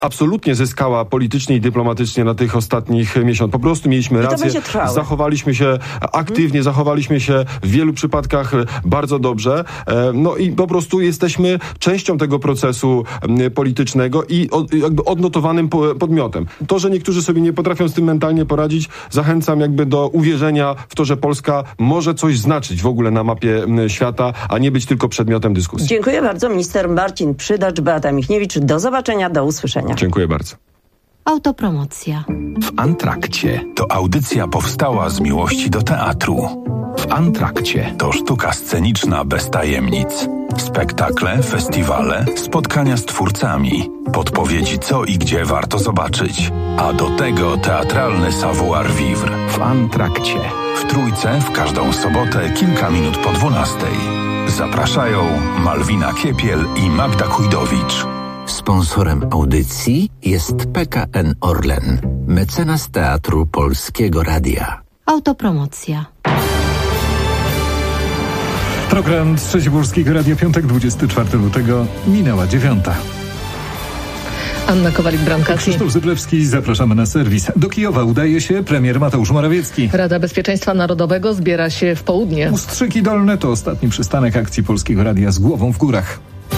absolutnie zyskała politycznie i dyplomatycznie na tych ostatnich miesiącach. Po prostu mieliśmy rację, zachowaliśmy się aktywnie, zachowaliśmy się w wielu przypadkach bardzo dobrze. No i po prostu jesteśmy częścią tego procesu politycznego i jakby odnotowanym podmiotem. To, że niektórzy sobie nie potrafią z tym mentalnie poradzić, zachęcam jakby do uwierzenia w to, że Polska może coś znaczyć w ogóle na mapie świata, a nie być tylko przedmiotem dyskusji. Dziękuję bardzo. Minister Marcin Przydacz, Beata Michniewicz. Do zobaczenia, do usłyszenia. Dziękuję bardzo. Autopromocja. W Antrakcie to audycja powstała z miłości do teatru. W Antrakcie to sztuka sceniczna bez tajemnic. Spektakle, festiwale, spotkania z twórcami, podpowiedzi co i gdzie warto zobaczyć. A do tego teatralny savoir-vivre. W Antrakcie. W Trójce w każdą sobotę kilka minut po 12:00. Zapraszają Malwina Kiepiel i Magda Kujdowicz. Sponsorem audycji jest PKN Orlen, mecenas Teatru Polskiego Radia. Autopromocja. Program Trzeci Polskiego Radia, piątek, 24 lutego, minęła 9:00. Anna Kowalik-Brankowski. Krzysztof Zyblewski, zapraszamy na serwis. Do Kijowa udaje się premier Mateusz Morawiecki. Rada Bezpieczeństwa Narodowego zbiera się w południe. Ustrzyki Dolne to ostatni przystanek akcji Polskiego Radia z głową w górach.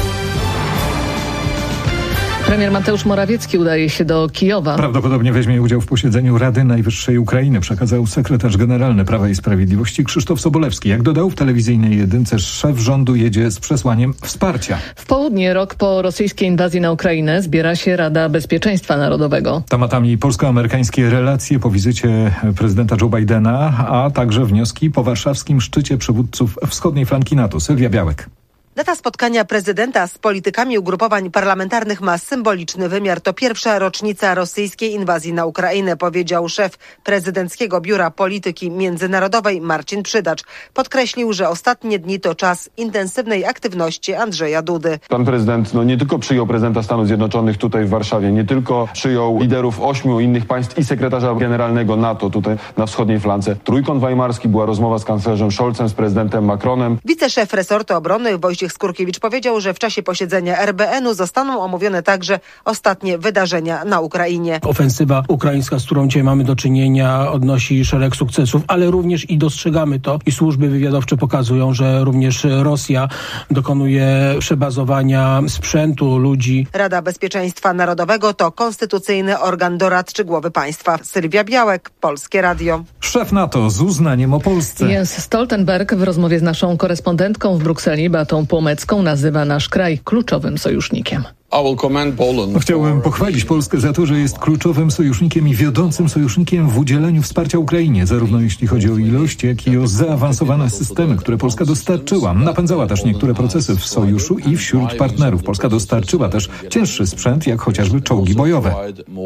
Premier Mateusz Morawiecki udaje się do Kijowa. Prawdopodobnie weźmie udział w posiedzeniu Rady Najwyższej Ukrainy, przekazał sekretarz generalny Prawa i Sprawiedliwości Krzysztof Sobolewski. Jak dodał, w telewizyjnej jedynce szef rządu jedzie z przesłaniem wsparcia. W południe, rok po rosyjskiej inwazji na Ukrainę, zbiera się Rada Bezpieczeństwa Narodowego. Tematami polsko-amerykańskie relacje po wizycie prezydenta Joe Bidena, a także wnioski po warszawskim szczycie przywódców wschodniej flanki NATO. Sylwia Białek. Data spotkania prezydenta z politykami ugrupowań parlamentarnych ma symboliczny wymiar. To pierwsza rocznica rosyjskiej inwazji na Ukrainę, powiedział szef Prezydenckiego Biura Polityki Międzynarodowej Marcin Przydacz. Podkreślił, że ostatnie dni to czas intensywnej aktywności Andrzeja Dudy. Pan prezydent nie tylko przyjął prezydenta Stanów Zjednoczonych tutaj w Warszawie, nie tylko przyjął liderów 8 innych państw i sekretarza generalnego NATO tutaj na wschodniej flance. Trójkąt weimarski, była rozmowa z kanclerzem Scholzem, z prezydentem Macronem. Wiceszef resortu obrony Wojciech Skurkiewicz powiedział, że w czasie posiedzenia RBN-u zostaną omówione także ostatnie wydarzenia na Ukrainie. Ofensywa ukraińska, z którą dzisiaj mamy do czynienia, odnosi szereg sukcesów, ale również i dostrzegamy to i służby wywiadowcze pokazują, że również Rosja dokonuje przebazowania sprzętu, ludzi. Rada Bezpieczeństwa Narodowego to konstytucyjny organ doradczy głowy państwa. Sylwia Białek, Polskie Radio. Szef NATO z uznaniem o Polsce. Jens Stoltenberg w rozmowie z naszą korespondentką w Brukseli, Beatą Płomecką, nazywa nasz kraj kluczowym sojusznikiem. Chciałbym pochwalić Polskę za to, że jest kluczowym sojusznikiem i wiodącym sojusznikiem w udzielaniu wsparcia Ukrainie, zarówno jeśli chodzi o ilość, jak i o zaawansowane systemy, które Polska dostarczyła. Napędzała też niektóre procesy w sojuszu i wśród partnerów. Polska dostarczyła też cięższy sprzęt, jak chociażby czołgi bojowe.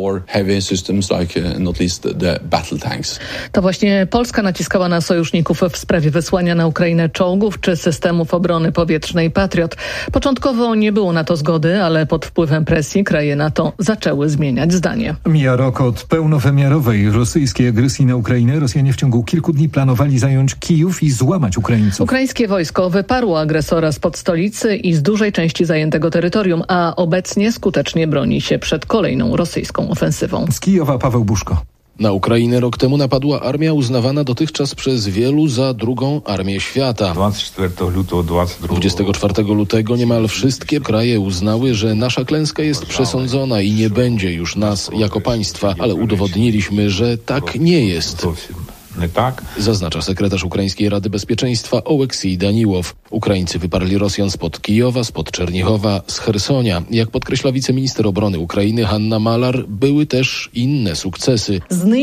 To właśnie Polska naciskała na sojuszników w sprawie wysłania na Ukrainę czołgów czy systemów obrony powietrznej Patriot. Początkowo nie było na to zgody, ale pod wpływem presji kraje NATO zaczęły zmieniać zdanie. Mija rok od pełnowymiarowej rosyjskiej agresji na Ukrainę. Rosjanie w ciągu kilku dni planowali zająć Kijów i złamać Ukraińców. Ukraińskie wojsko wyparło agresora spod stolicy i z dużej części zajętego terytorium, a obecnie skutecznie broni się przed kolejną rosyjską ofensywą. Z Kijowa Paweł Buszko. Na Ukrainę rok temu napadła armia uznawana dotychczas przez wielu za drugą armię świata. 24 lutego niemal wszystkie kraje uznały, że nasza klęska jest przesądzona i nie będzie już nas jako państwa, ale udowodniliśmy, że tak nie jest. Zaznacza sekretarz Ukraińskiej Rady Bezpieczeństwa Oleksij Daniłow. Ukraińcy wyparli Rosjan spod Kijowa, spod Czerniechowa, z Chersonia. Jak podkreśla wiceminister obrony Ukrainy Hanna Malar, były też inne sukcesy.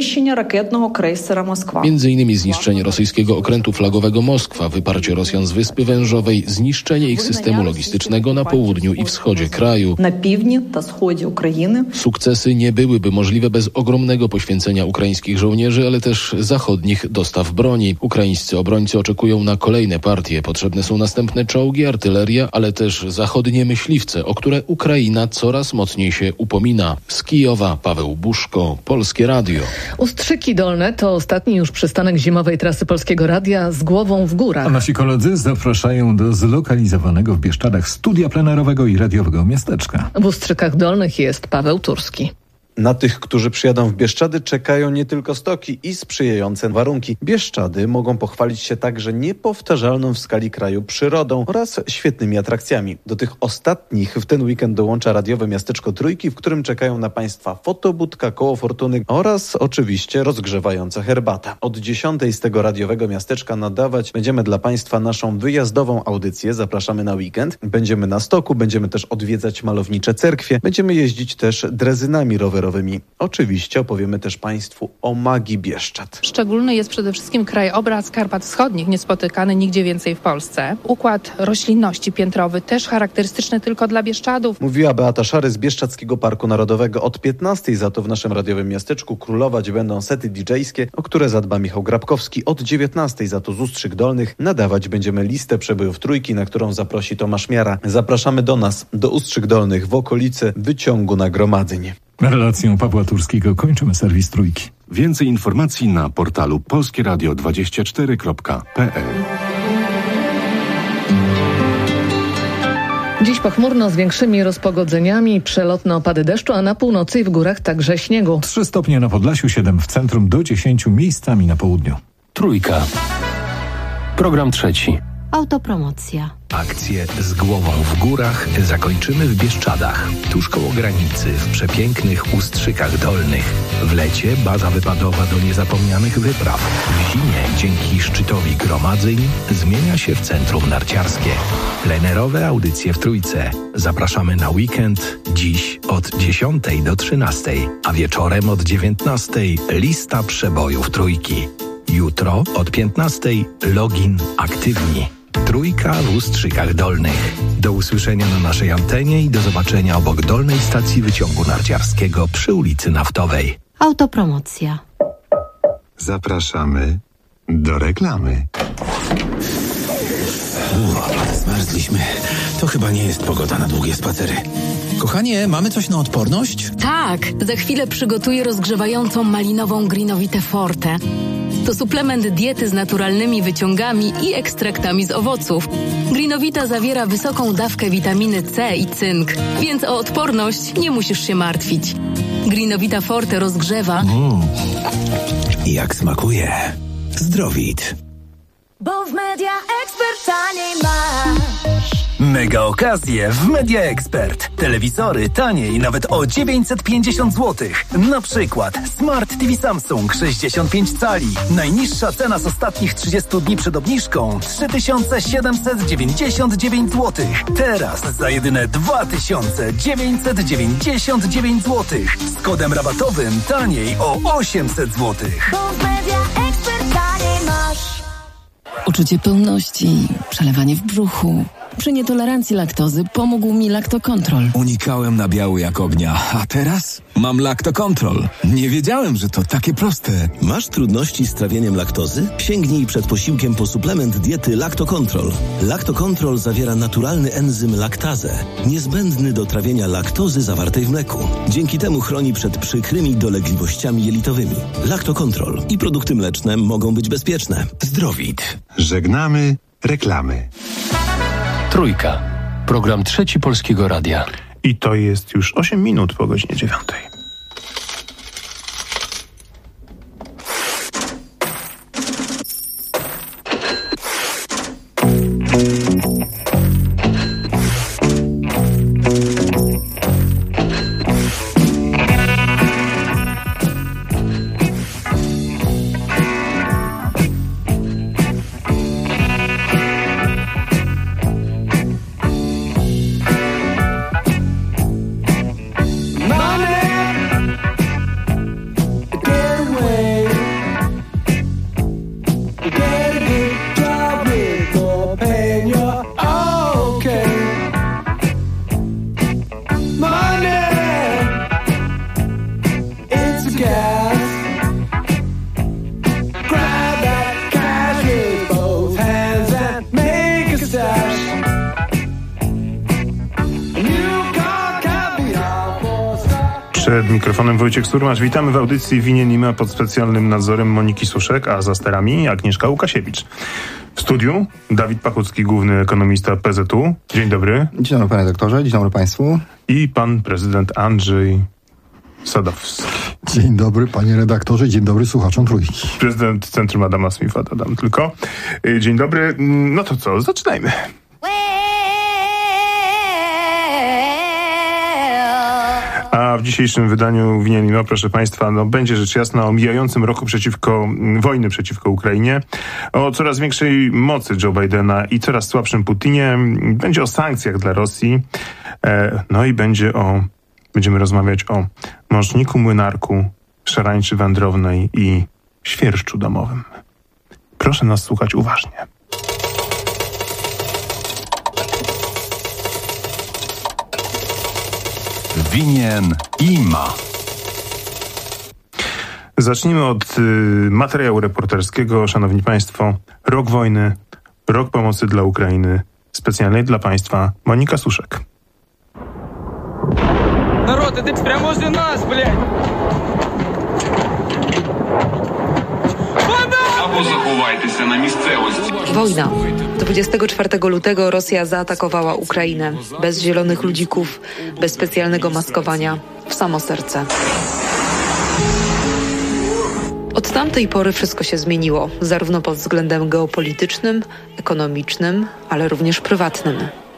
Między innymi zniszczenie rosyjskiego okrętu flagowego Moskwa, wyparcie Rosjan z Wyspy Wężowej, zniszczenie ich systemu logistycznego na południu i wschodzie kraju. Sukcesy nie byłyby możliwe bez ogromnego poświęcenia ukraińskich żołnierzy, ale też zachodnich zachodnich dostaw broni. Ukraińscy obrońcy oczekują na kolejne partie. Potrzebne są następne czołgi, artyleria, ale też zachodnie myśliwce, o które Ukraina coraz mocniej się upomina. Z Kijowa Paweł Buszko, Polskie Radio. Ustrzyki Dolne to ostatni już przystanek zimowej trasy Polskiego Radia z głową w górach. A nasi koledzy zapraszają do zlokalizowanego w Bieszczadach studia plenerowego i radiowego miasteczka. W Ustrzykach Dolnych jest Paweł Turski. Na tych, którzy przyjadą w Bieszczady, czekają nie tylko stoki i sprzyjające warunki. Bieszczady mogą pochwalić się także niepowtarzalną w skali kraju przyrodą oraz świetnymi atrakcjami. Do tych ostatnich w ten weekend dołącza radiowe miasteczko Trójki, w którym czekają na Państwa fotobudka, koło fortuny oraz oczywiście rozgrzewająca herbata. Od 10 z tego radiowego miasteczka nadawać będziemy dla Państwa naszą wyjazdową audycję. Zapraszamy na weekend. Będziemy na stoku, będziemy też odwiedzać malownicze cerkwie, będziemy jeździć też drezynami rowerowymi. Oczywiście opowiemy też Państwu o magii Bieszczad. Szczególny jest przede wszystkim krajobraz Karpat Wschodnich, niespotykany nigdzie więcej w Polsce. Układ roślinności piętrowy też charakterystyczny tylko dla Bieszczadów. Mówiła Beata Szary z Bieszczadzkiego Parku Narodowego. Od 15 za to w naszym radiowym miasteczku królować będą sety DJ-skie, o które zadba Michał Grabkowski. Od 19 za to z Ustrzyk Dolnych nadawać będziemy listę przebojów Trójki, na którą zaprosi Tomasz Miara. Zapraszamy do nas, do Ustrzyk Dolnych, w okolice wyciągu nagromadzeń. Relacją Pawła Turskiego kończymy serwis Trójki. Więcej informacji na portalu polskieradio24.pl. Dziś pochmurno z większymi rozpogodzeniami, przelotne opady deszczu, a na północy i w górach także śniegu. 3 stopnie na Podlasiu, 7 w centrum, do 10 miejscami na południu. Trójka. Program trzeci. Autopromocja. Akcję z głową w górach zakończymy w Bieszczadach, tuż koło granicy, w przepięknych Ustrzykach Dolnych. W lecie baza wypadowa do niezapomnianych wypraw. W zimie dzięki szczytowi gromadzeń zmienia się w centrum narciarskie. Plenerowe audycje w Trójce. Zapraszamy na weekend dziś od 10 do 13, a wieczorem od 19 lista przebojów Trójki. Jutro od 15 login aktywni. Trójka w Ustrzykach Dolnych. Do usłyszenia na naszej antenie i do zobaczenia obok dolnej stacji wyciągu narciarskiego przy ulicy Naftowej. Autopromocja. Zapraszamy do reklamy. Zmarzliśmy. To chyba nie jest pogoda na długie spacery. Kochanie, mamy coś na odporność? Tak, za chwilę przygotuję rozgrzewającą malinową Greenowitę Forte. To suplement diety z naturalnymi wyciągami i ekstraktami z owoców. Greenowita zawiera wysoką dawkę witaminy C i cynk, więc o odporność nie musisz się martwić. Greenowita Forte rozgrzewa. Jak smakuje. Zdrowit. Bo w Media Expert taniej masz. Mega okazje w Media Expert. Telewizory taniej nawet o 950 zł. Na przykład Smart TV Samsung 65 cali. Najniższa cena z ostatnich 30 dni przed obniżką 3799 zł. Teraz za jedyne 2999 zł. Z kodem rabatowym taniej o 800 zł. Bo w Media Expert taniej masz. Uczucie pełności, przelewanie w brzuchu. Przy nietolerancji laktozy pomógł mi Lactocontrol. Unikałem nabiału jak ognia, a teraz mam Lactocontrol. Nie wiedziałem, że to takie proste. Masz trudności z trawieniem laktozy? Sięgnij przed posiłkiem po suplement diety Lactocontrol. Lactocontrol zawiera naturalny enzym laktazę, niezbędny do trawienia laktozy zawartej w mleku. Dzięki temu chroni przed przykrymi dolegliwościami jelitowymi. Lactocontrol i produkty mleczne mogą być bezpieczne. Zdrowit. Żegnamy reklamy. Trójka. Program trzeci Polskiego Radia. I to jest już 8 minut po godzinie 9. Money Przed mikrofonem Wojciech Surmacz. Witamy w audycji Winien i ma pod specjalnym nadzorem Moniki Suszek, a za sterami Agnieszka Łukasiewicz. W studiu Dawid Pachucki, główny ekonomista PZU. Dzień dobry. Dzień dobry, panie redaktorze. Dzień dobry państwu. I pan prezydent Andrzej Sadowski. Dzień dobry, panie redaktorze. Dzień dobry słuchaczom Trójki. Prezydent Centrum Adama Smitha, dodam tylko. Dzień dobry. No to co? Zaczynajmy. A w dzisiejszym wydaniu Winienino, proszę państwa, będzie rzecz jasna o mijającym roku wojny przeciwko Ukrainie, o coraz większej mocy Joe Bidena i coraz słabszym Putinie. Będzie o sankcjach dla Rosji. No i będziemy rozmawiać o mączniku, młynarku, szarańczy wędrownej i świerszczu domowym. Proszę nas słuchać uważnie. Winien i ma. Zacznijmy od materiału reporterskiego. Szanowni państwo, rok wojny, rok pomocy dla Ukrainy, specjalnej dla państwa Monika Suszek. Народ, это прямо возле нас, блядь! Або заховайтеся на місцевості. Wojna. 24 lutego Rosja zaatakowała Ukrainę. Bez zielonych ludzików, bez specjalnego maskowania, w samo serce. Od tamtej pory wszystko się zmieniło, zarówno pod względem geopolitycznym, ekonomicznym, ale również prywatnym.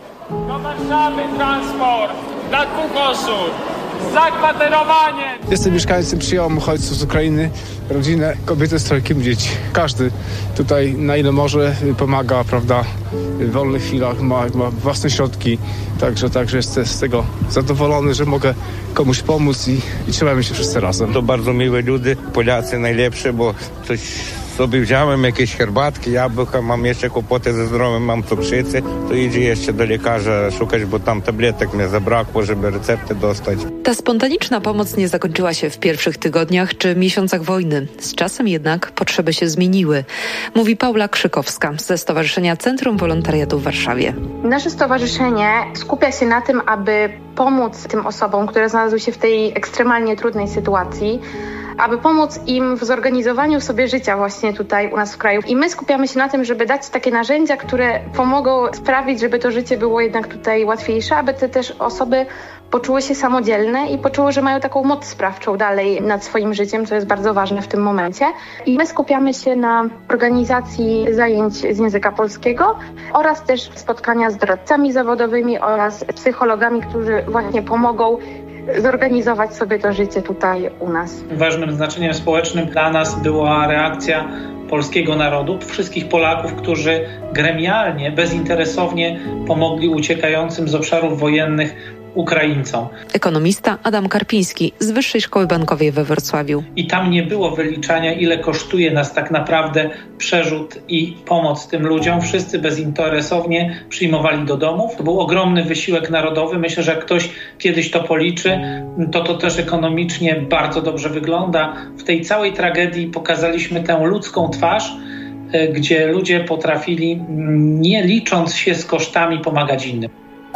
Do Warszawy transport dla 2 osób. Zakwaterowanie! Jestem mieszkańcem, przyjąłem uchodźców z Ukrainy, rodzinę, kobietę z 3 dzieci. Każdy tutaj na ile może pomaga, prawda, w wolnych chwilach, ma własne środki. Także jestem z tego zadowolony, że mogę komuś pomóc i trzymamy się wszyscy razem. To bardzo miłe ludzie, Polacy najlepsze, bo coś sobie wziąłem, jakieś herbatki, jabłka, mam jeszcze kłopoty ze zdrowiem, mam cukrzycę, to idzie jeszcze do lekarza szukać, bo tam tabletek mnie zabrakło, żeby recepty dostać. Ta spontaniczna pomoc nie zakończyła się w pierwszych tygodniach czy miesiącach wojny. Z czasem jednak potrzeby się zmieniły, mówi Paula Krzykowska ze Stowarzyszenia Centrum Wolontariatu w Warszawie. Nasze stowarzyszenie skupia się na tym, aby pomóc tym osobom, które znalazły się w tej ekstremalnie trudnej sytuacji, aby pomóc im w zorganizowaniu sobie życia właśnie tutaj u nas w kraju. I my skupiamy się na tym, żeby dać takie narzędzia, które pomogą sprawić, żeby to życie było jednak tutaj łatwiejsze, aby te też osoby poczuły się samodzielne i poczuły, że mają taką moc sprawczą dalej nad swoim życiem, co jest bardzo ważne w tym momencie. I my skupiamy się na organizacji zajęć z języka polskiego oraz też spotkania z doradcami zawodowymi oraz psychologami, którzy właśnie pomogą zorganizować sobie to życie tutaj u nas. Ważnym znaczeniem społecznym dla nas była reakcja polskiego narodu, wszystkich Polaków, którzy gremialnie, bezinteresownie pomogli uciekającym z obszarów wojennych Ukraińcom. Ekonomista Adam Karpiński z Wyższej Szkoły Bankowej we Wrocławiu. I tam nie było wyliczania, ile kosztuje nas tak naprawdę przerzut i pomoc tym ludziom. Wszyscy bezinteresownie przyjmowali do domów. To był ogromny wysiłek narodowy. Myślę, że jak ktoś kiedyś to policzy, to też ekonomicznie bardzo dobrze wygląda. W tej całej tragedii pokazaliśmy tę ludzką twarz, gdzie ludzie potrafili, nie licząc się z kosztami, pomagać innym.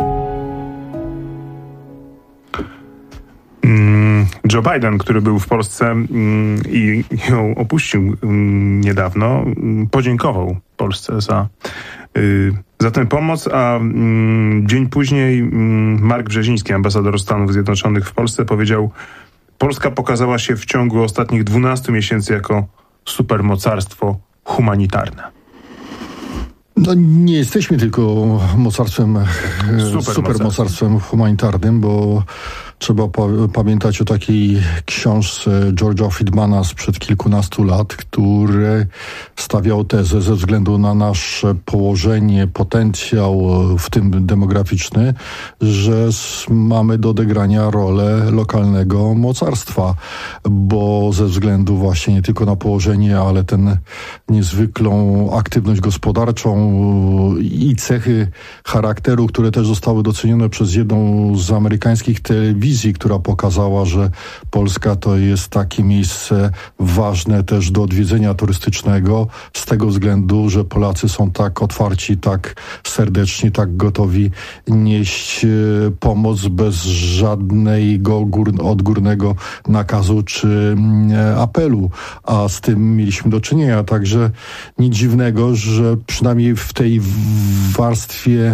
Joe Biden, który był w Polsce i ją opuścił niedawno, podziękował Polsce za tę pomoc, a dzień później Mark Brzeziński, ambasador Stanów Zjednoczonych w Polsce, powiedział: Polska pokazała się w ciągu ostatnich 12 miesięcy jako supermocarstwo humanitarne. No nie jesteśmy tylko supermocarstwem humanitarnym, bo trzeba pamiętać o takiej książce George'a Friedmana sprzed kilkunastu lat, który stawiał tezę ze względu na nasze położenie, potencjał, w tym demograficzny, że mamy do odegrania rolę lokalnego mocarstwa, bo ze względu właśnie nie tylko na położenie, ale tę niezwykłą aktywność gospodarczą i cechy charakteru, które też zostały docenione przez jedną z amerykańskich telewizji, wizji, która pokazała, że Polska to jest takie miejsce ważne też do odwiedzenia turystycznego, z tego względu, że Polacy są tak otwarci, tak serdeczni, tak gotowi nieść pomoc bez żadnego odgórnego nakazu czy apelu, a z tym mieliśmy do czynienia. Także nic dziwnego, że przynajmniej w tej warstwie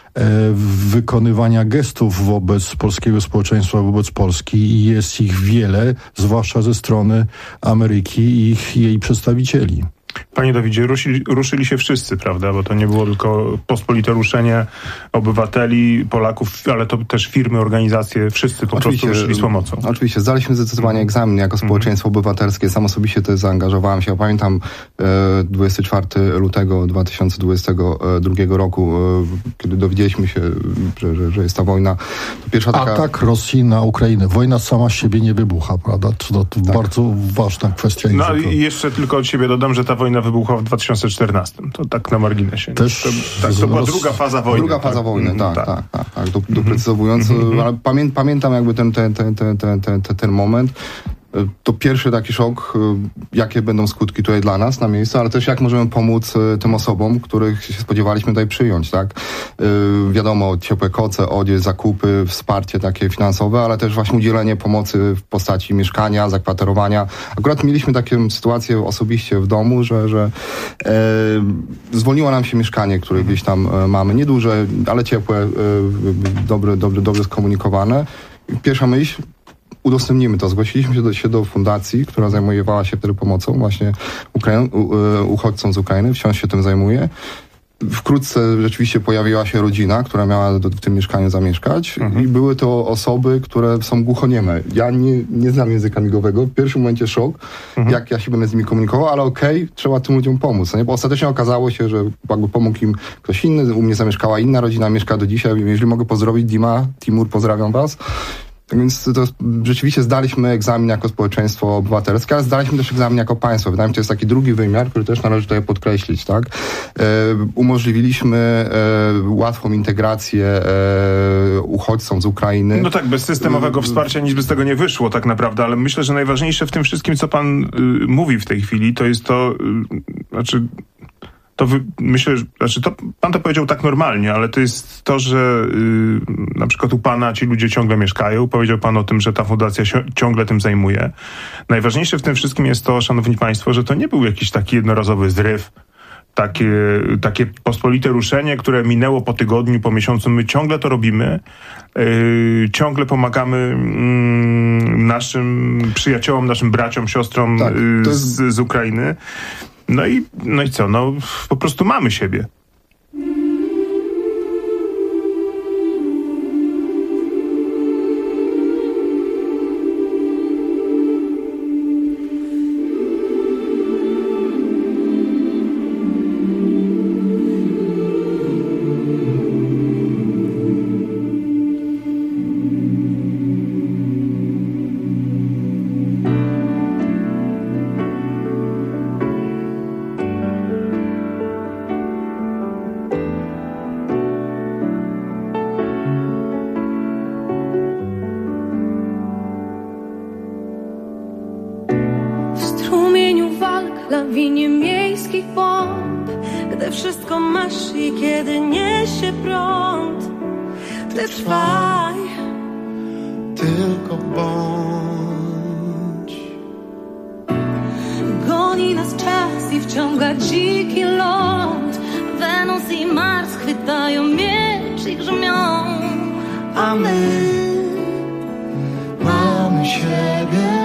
wykonywania gestów wobec polskiego społeczeństwa, wobec Polski jest ich wiele, zwłaszcza ze strony Ameryki i jej przedstawicieli. Panie Dawidzie, ruszyli się wszyscy, prawda? Bo to nie było tylko pospolite ruszenie obywateli, Polaków, ale to też firmy, organizacje, wszyscy po prostu ruszyli z pomocą. Oczywiście, zdaliśmy zdecydowanie egzamin jako społeczeństwo obywatelskie. Sam osobiście też zaangażowałem się. Pamiętam 24 lutego 2022 roku, kiedy dowiedzieliśmy się, że jest ta wojna. To pierwsza taka... Atak Rosji na Ukrainę. Wojna sama z siebie nie wybucha, prawda? To tak. Bardzo ważna kwestia. No i jeszcze tylko od siebie dodam, że ta wojna wybuchła w 2014. To tak na marginesie. Też to była druga faza wojny. Druga faza wojny, tak. Doprecyzowując, ale pamiętam jakby ten moment. To pierwszy taki szok, jakie będą skutki tutaj dla nas na miejscu, ale też jak możemy pomóc tym osobom, których się spodziewaliśmy tutaj przyjąć, tak? Wiadomo, ciepłe koce, odzież, zakupy, wsparcie takie finansowe, ale też właśnie udzielenie pomocy w postaci mieszkania, zakwaterowania. Akurat mieliśmy taką sytuację osobiście w domu, że zwolniło nam się mieszkanie, które gdzieś tam mamy, nieduże, ale ciepłe, dobrze skomunikowane. Pierwsza myśl, udostępnimy to. Zgłosiliśmy się do fundacji, która zajmowała się wtedy pomocą właśnie uchodźcom z Ukrainy. Wciąż się tym zajmuje. Wkrótce rzeczywiście pojawiła się rodzina, która miała w tym mieszkaniu zamieszkać i były to osoby, które są głuchonieme. Ja nie znam języka migowego. W pierwszym momencie szok, jak ja się będę z nimi komunikował, ale trzeba tym ludziom pomóc. Nie? Bo ostatecznie okazało się, że jakby pomógł im ktoś inny. U mnie zamieszkała inna rodzina, mieszka do dzisiaj. Jeżeli mogę pozdrowić Dima, Timur, pozdrawiam was. Więc to rzeczywiście zdaliśmy egzamin jako społeczeństwo obywatelskie, ale zdaliśmy też egzamin jako państwo. Wydaje mi się, to jest taki drugi wymiar, który też należy tutaj podkreślić, tak? Umożliwiliśmy łatwą integrację uchodźcom z Ukrainy. No tak, bez systemowego wsparcia nic by z tego nie wyszło tak naprawdę, ale myślę, że najważniejsze w tym wszystkim, co pan mówi w tej chwili, to jest to, myślę, że pan to powiedział tak normalnie, ale to jest to, że na przykład u pana ci ludzie ciągle mieszkają. Powiedział pan o tym, że ta fundacja ciągle tym zajmuje. Najważniejsze w tym wszystkim jest to, szanowni państwo, że to nie był jakiś taki jednorazowy zryw, takie pospolite ruszenie, które minęło po tygodniu, po miesiącu. My ciągle to robimy. Ciągle pomagamy naszym przyjaciołom, naszym braciom, siostrom z Ukrainy. No i co? No po prostu mamy siebie. lawinie miejskich bomb. Gdy wszystko masz i kiedy niesie prąd, ty trwaj, tylko bądź. Goni nas czas i wciąga dziki ląd. Wenus i Mars chwytają miecz i grzmią, a my mamy siebie,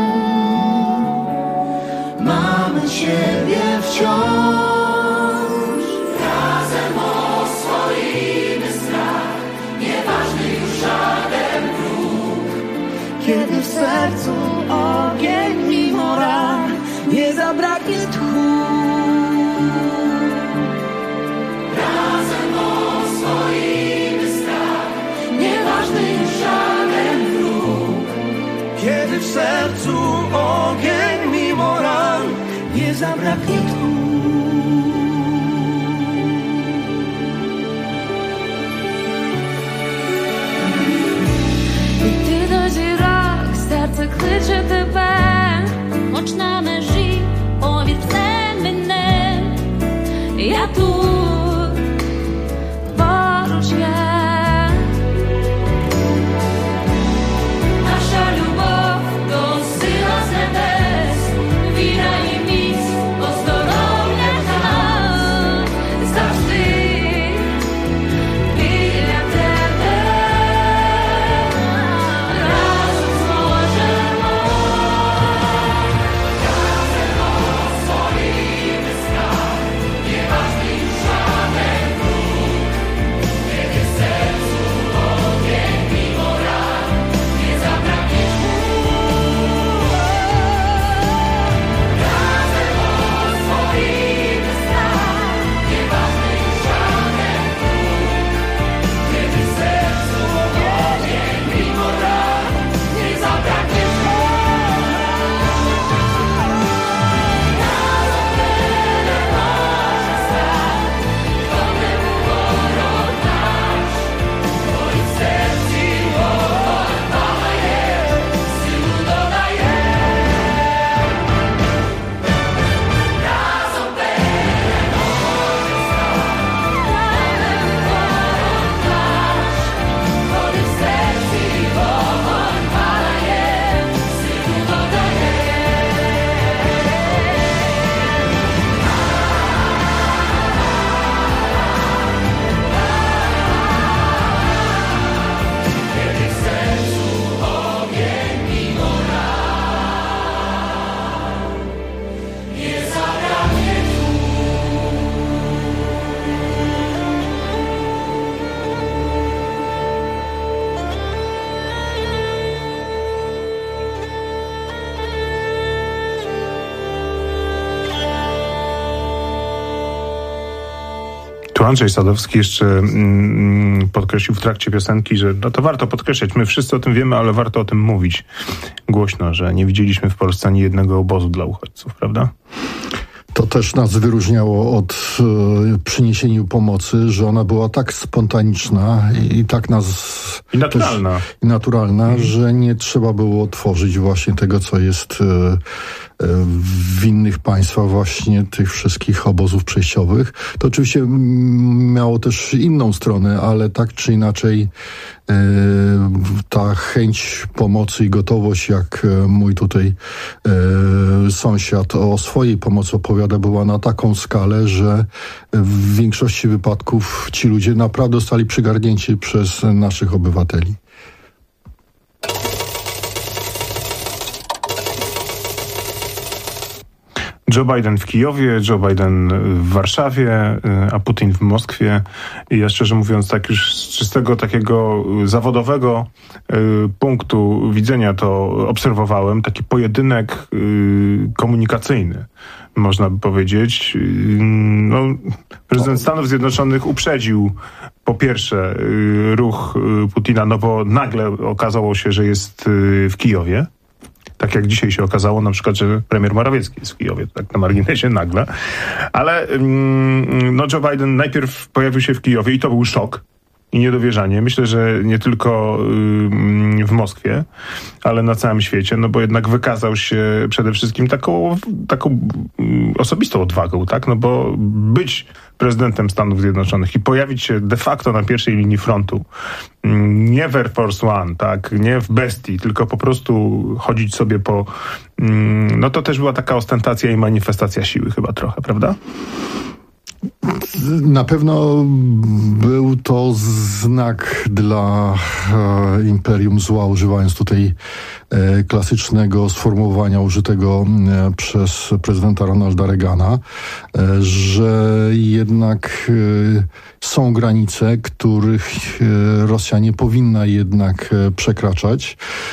mamy siebie wciąż. Razem oswoimy strach, nieważny już żaden wróg. Kiedy w sercu ogień mimo ran, nie zabraknie tchu. Razem oswoimy strach, nieważny już żaden wróg. Kiedy w sercu ogień mimo ran, nie zabraknie tchu. Gdy ty dojdzie Andrzej Sadowski jeszcze podkreślił w trakcie piosenki, że no to warto podkreślać. My wszyscy o tym wiemy, ale warto o tym mówić głośno, że nie widzieliśmy w Polsce ani jednego obozu dla uchodźców, prawda? To też nas wyróżniało od przyniesieniu pomocy, że ona była tak spontaniczna i tak nas... I naturalna. Że nie trzeba było tworzyć właśnie tego, co jest w innych państwach, właśnie tych wszystkich obozów przejściowych. To oczywiście miało też inną stronę, ale tak czy inaczej ta chęć pomocy i gotowość, jak mój tutaj sąsiad o swojej pomocy opowiada, była na taką skalę, że w większości wypadków ci ludzie naprawdę zostali przygarnięci przez naszych obywateli. Joe Biden w Kijowie, Joe Biden w Warszawie, a Putin w Moskwie. I ja szczerze mówiąc, tak już z czystego takiego zawodowego punktu widzenia to obserwowałem. Taki pojedynek komunikacyjny, można by powiedzieć. No, prezydent Stanów Zjednoczonych uprzedził po pierwsze ruch Putina, no bo nagle okazało się, że jest w Kijowie. Tak jak dzisiaj się okazało, na przykład, że premier Morawiecki jest w Kijowie, tak na marginesie nagle. Ale no Joe Biden najpierw pojawił się w Kijowie i to był szok i niedowierzanie. Myślę, że nie tylko w Moskwie, ale na całym świecie, no bo jednak wykazał się przede wszystkim taką osobistą odwagą, tak? No bo być prezydentem Stanów Zjednoczonych i pojawić się de facto na pierwszej linii frontu, nie w Air Force One, tak, nie w bestii, tylko po prostu chodzić sobie po... No to też była taka ostentacja i manifestacja siły chyba trochę, prawda? Na pewno był to znak dla imperium zła, używając tutaj klasycznego sformułowania użytego przez prezydenta Ronalda Reagana, że jednak są granice, których Rosja nie powinna jednak przekraczać.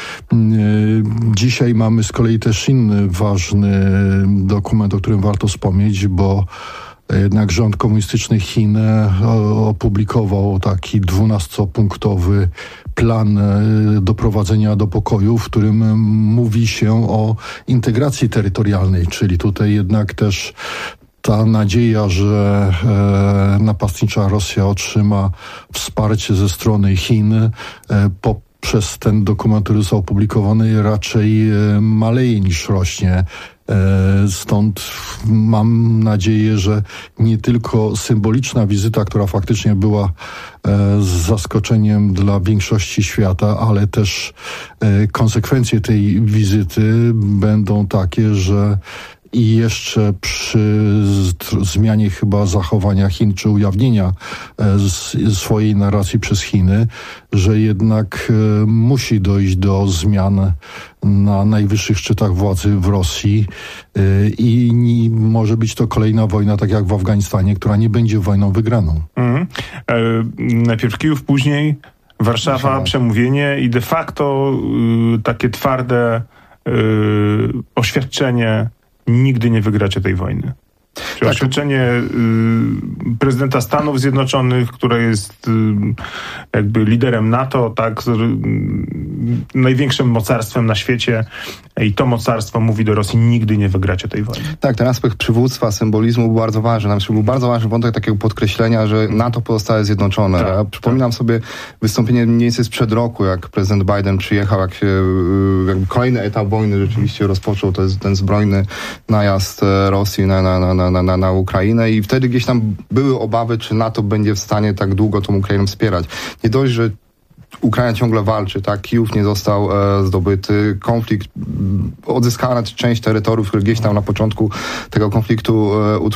Dzisiaj mamy z kolei też inny ważny dokument, o którym warto wspomnieć, bo jednak rząd komunistyczny Chin opublikował taki 12-punktowy plan doprowadzenia do pokoju, w którym mówi się o integracji terytorialnej, czyli tutaj jednak też ta nadzieja, że napastnicza Rosja otrzyma wsparcie ze strony Chin przez ten dokument, który został opublikowany, raczej maleje niż rośnie. Stąd mam nadzieję, że nie tylko symboliczna wizyta, która faktycznie była z zaskoczeniem dla większości świata, ale też konsekwencje tej wizyty będą takie, że i jeszcze przy zmianie chyba zachowania Chin, czy ujawnienia swojej narracji przez Chiny, że jednak musi dojść do zmian na najwyższych szczytach władzy w Rosji i może być to kolejna wojna, tak jak w Afganistanie, która nie będzie wojną wygraną. Najpierw Kijów, później Warszawa, przemówienie i de facto takie twarde oświadczenie: nigdy nie wygracie tej wojny. Czyli oświadczenie prezydenta Stanów Zjednoczonych, które jest jakby liderem NATO, tak, największym mocarstwem na świecie, i to mocarstwo mówi do Rosji: nigdy nie wygracie tej wojny. Tak, ten aspekt przywództwa, symbolizmu był bardzo ważny. Na przykład był bardzo ważny wątek takiego podkreślenia, że NATO pozostaje zjednoczone. Tak, ja przypominam sobie wystąpienie mniej więcej sprzed roku, jak prezydent Biden przyjechał, jak się jakby kolejny etap wojny rzeczywiście rozpoczął, to jest ten zbrojny najazd Rosji na Ukrainę, i wtedy gdzieś tam były obawy, czy NATO będzie w stanie tak długo tą Ukrainę wspierać. Nie dość, że Ukraina ciągle walczy, tak? Kijów nie został zdobyty, konflikt, odzyskała część terytoriów, które gdzieś tam na początku tego konfliktu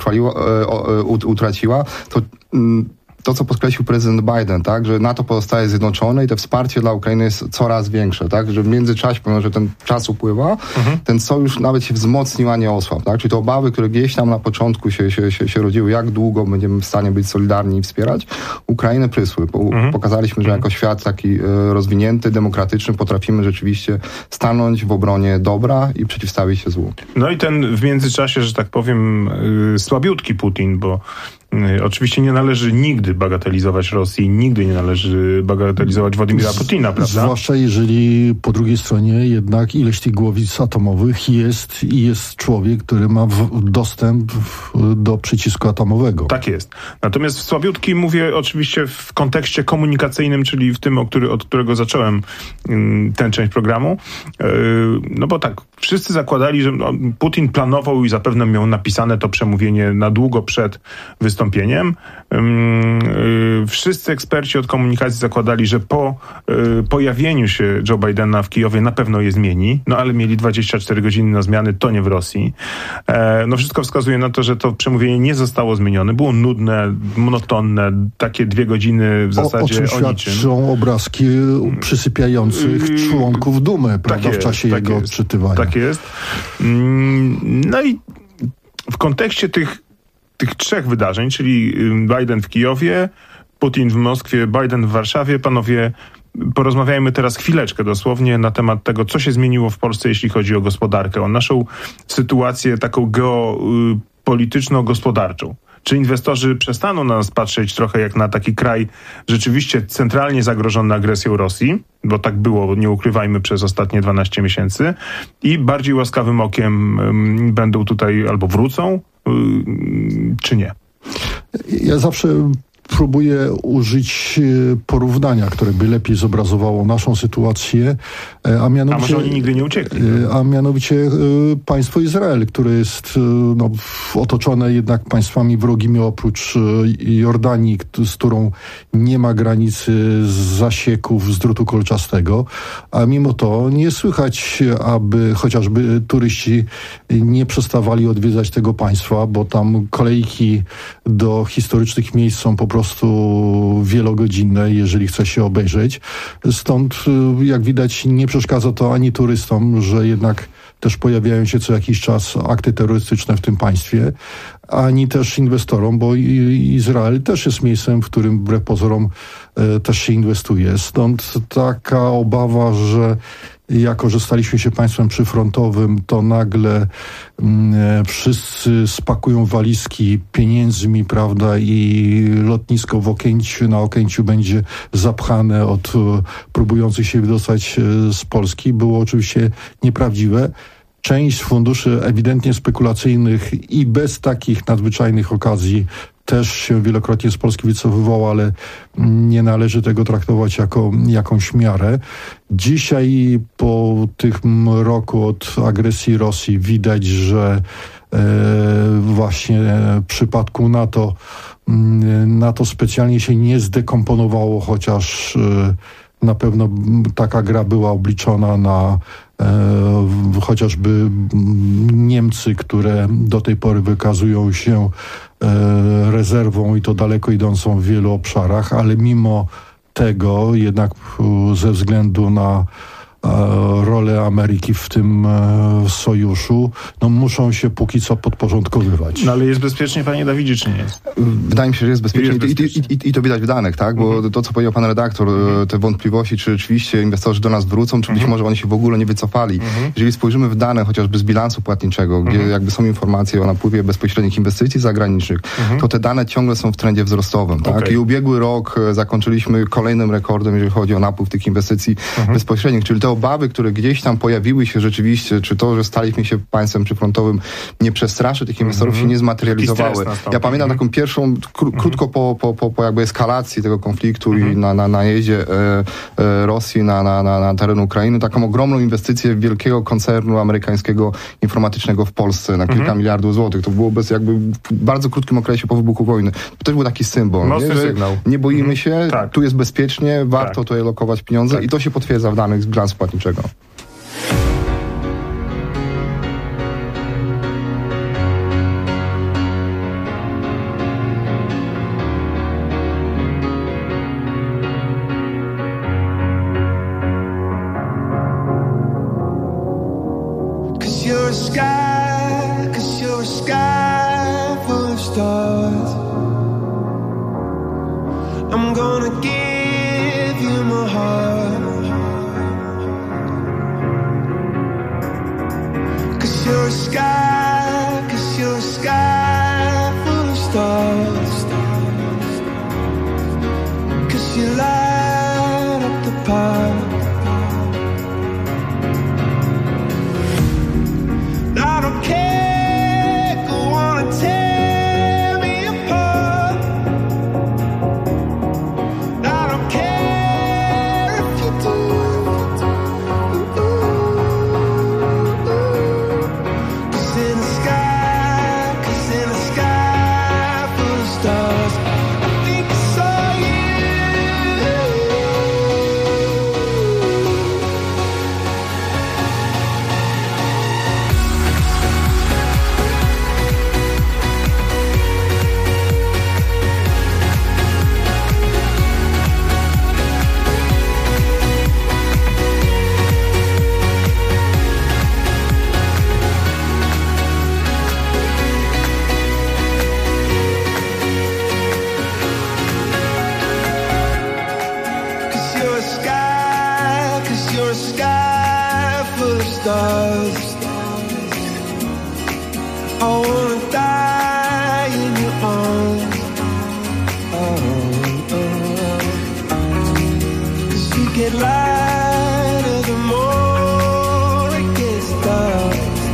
utraciła, to, co podkreślił prezydent Biden, tak, że NATO pozostaje zjednoczone i to wsparcie dla Ukrainy jest coraz większe, tak, że w międzyczasie, pomimo że ten czas upływa, ten sojusz nawet się wzmocnił, a nie osłabł, tak, czyli te obawy, które gdzieś tam na początku się rodziły, jak długo będziemy w stanie być solidarni i wspierać, Ukrainę prysły. Pokazaliśmy, że jako świat taki rozwinięty, demokratyczny potrafimy rzeczywiście stanąć w obronie dobra i przeciwstawić się złu. No i ten w międzyczasie, że tak powiem, słabiutki Putin, bo Oczywiście nie należy nigdy bagatelizować Rosji, nigdy nie należy bagatelizować Władimira Putina, prawda? Zwłaszcza jeżeli po drugiej stronie jednak ileś tych głowic atomowych jest człowiek, który ma dostęp do przycisku atomowego. Tak jest. Natomiast w słabiutkim mówię oczywiście w kontekście komunikacyjnym, czyli w tym, od którego zacząłem tę część programu. No bo tak, wszyscy zakładali, że Putin planował i zapewne miał napisane to przemówienie na długo przed wystąpieniem. Wszyscy eksperci od komunikacji zakładali, że po pojawieniu się Joe Bidena w Kijowie na pewno je zmieni, no ale mieli 24 godziny na zmiany, to nie w Rosji. No wszystko wskazuje na to, że to przemówienie nie zostało zmienione. Było nudne, monotonne, takie 2 godziny w zasadzie o czym świadczą obrazki przysypiających członków Dumy, prawda, w czasie jego odczytywania. Tak jest. No i w kontekście tych 3 wydarzeń, czyli Biden w Kijowie, Putin w Moskwie, Biden w Warszawie, panowie, porozmawiajmy teraz chwileczkę dosłownie na temat tego, co się zmieniło w Polsce, jeśli chodzi o gospodarkę, o naszą sytuację taką geopolityczno-gospodarczą. Czy inwestorzy przestaną na nas patrzeć trochę jak na taki kraj rzeczywiście centralnie zagrożony agresją Rosji, bo tak było, nie ukrywajmy, przez ostatnie 12 miesięcy, i bardziej łaskawym okiem będą tutaj albo wrócą, czy nie? Ja zawsze próbuję użyć porównania, które by lepiej zobrazowało naszą sytuację, a mianowicie... A może oni nigdy nie uciekli? A mianowicie państwo Izrael, które jest otoczone jednak państwami wrogimi oprócz Jordanii, z którą nie ma granicy zasieków z drutu kolczastego, a mimo to nie słychać, aby chociażby turyści nie przestawali odwiedzać tego państwa, bo tam kolejki do historycznych miejsc są po prostu wielogodzinne, jeżeli chce się obejrzeć. Stąd, jak widać, nie przeszkadza to ani turystom, że jednak też pojawiają się co jakiś czas akty terrorystyczne w tym państwie, ani też inwestorom, bo Izrael też jest miejscem, w którym wbrew pozorom też się inwestuje. Stąd taka obawa, że jako że staliśmy się państwem przyfrontowym, to nagle wszyscy spakują walizki pieniędzmi, prawda, i lotnisko na Okęciu będzie zapchane od próbujących się wydostać z Polski, było oczywiście nieprawdziwe. Część funduszy ewidentnie spekulacyjnych i bez takich nadzwyczajnych okazji też się wielokrotnie z Polski wycofywało, ale nie należy tego traktować jako jakąś miarę. Dzisiaj po tym roku od agresji Rosji widać, że właśnie w przypadku NATO specjalnie się nie zdekomponowało, chociaż na pewno taka gra była obliczona na chociażby Niemcy, które do tej pory wykazują się rezerwą i to daleko idącą w wielu obszarach, ale mimo tego jednak ze względu na rolę Ameryki w tym sojuszu, muszą się póki co podporządkowywać. No ale jest bezpiecznie, panie Dawidzie, czy nie jest? Wydaje mi się, że jest bezpiecznie i to widać w danych, tak? Bo to, co powiedział pan redaktor, te wątpliwości, czy rzeczywiście inwestorzy do nas wrócą, czy być może oni się w ogóle nie wycofali. Jeżeli spojrzymy w dane chociażby z bilansu płatniczego, gdzie jakby są informacje o napływie bezpośrednich inwestycji zagranicznych, to te dane ciągle są w trendzie wzrostowym, tak? Okay. I ubiegły rok zakończyliśmy kolejnym rekordem, jeżeli chodzi o napływ tych inwestycji bezpośrednich, czyli te obawy, które gdzieś tam pojawiły się rzeczywiście, czy to, że staliśmy się państwem przyfrontowym, nie przestraszy tych inwestorów, się nie zmaterializowały. Ja pamiętam taką pierwszą, krótko po jakby eskalacji tego konfliktu i na najeździe Rosji na teren Ukrainy, taką ogromną inwestycję wielkiego koncernu amerykańskiego informatycznego w Polsce na kilka miliardów złotych. To było jakby w bardzo krótkim okresie po wybuchu wojny. To też był taki symbol, nie? Że nie boimy się, tu jest bezpiecznie, warto tutaj lokować pieniądze i to się potwierdza w danych z bilansu płatniczego. I'm gonna give you my heart. Cause you're a sky full of stars. get lighter, the more it gets dark.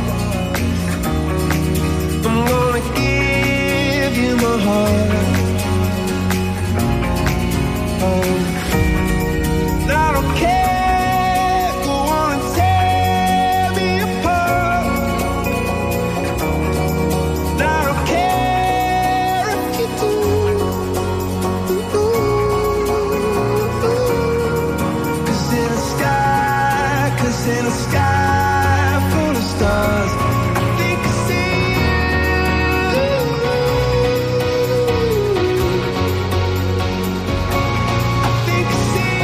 I'm gonna give you my heart. I don't care, go on and tear me apart. I don't care if you do. Cause in a sky full of stars, I think I see you. I think I see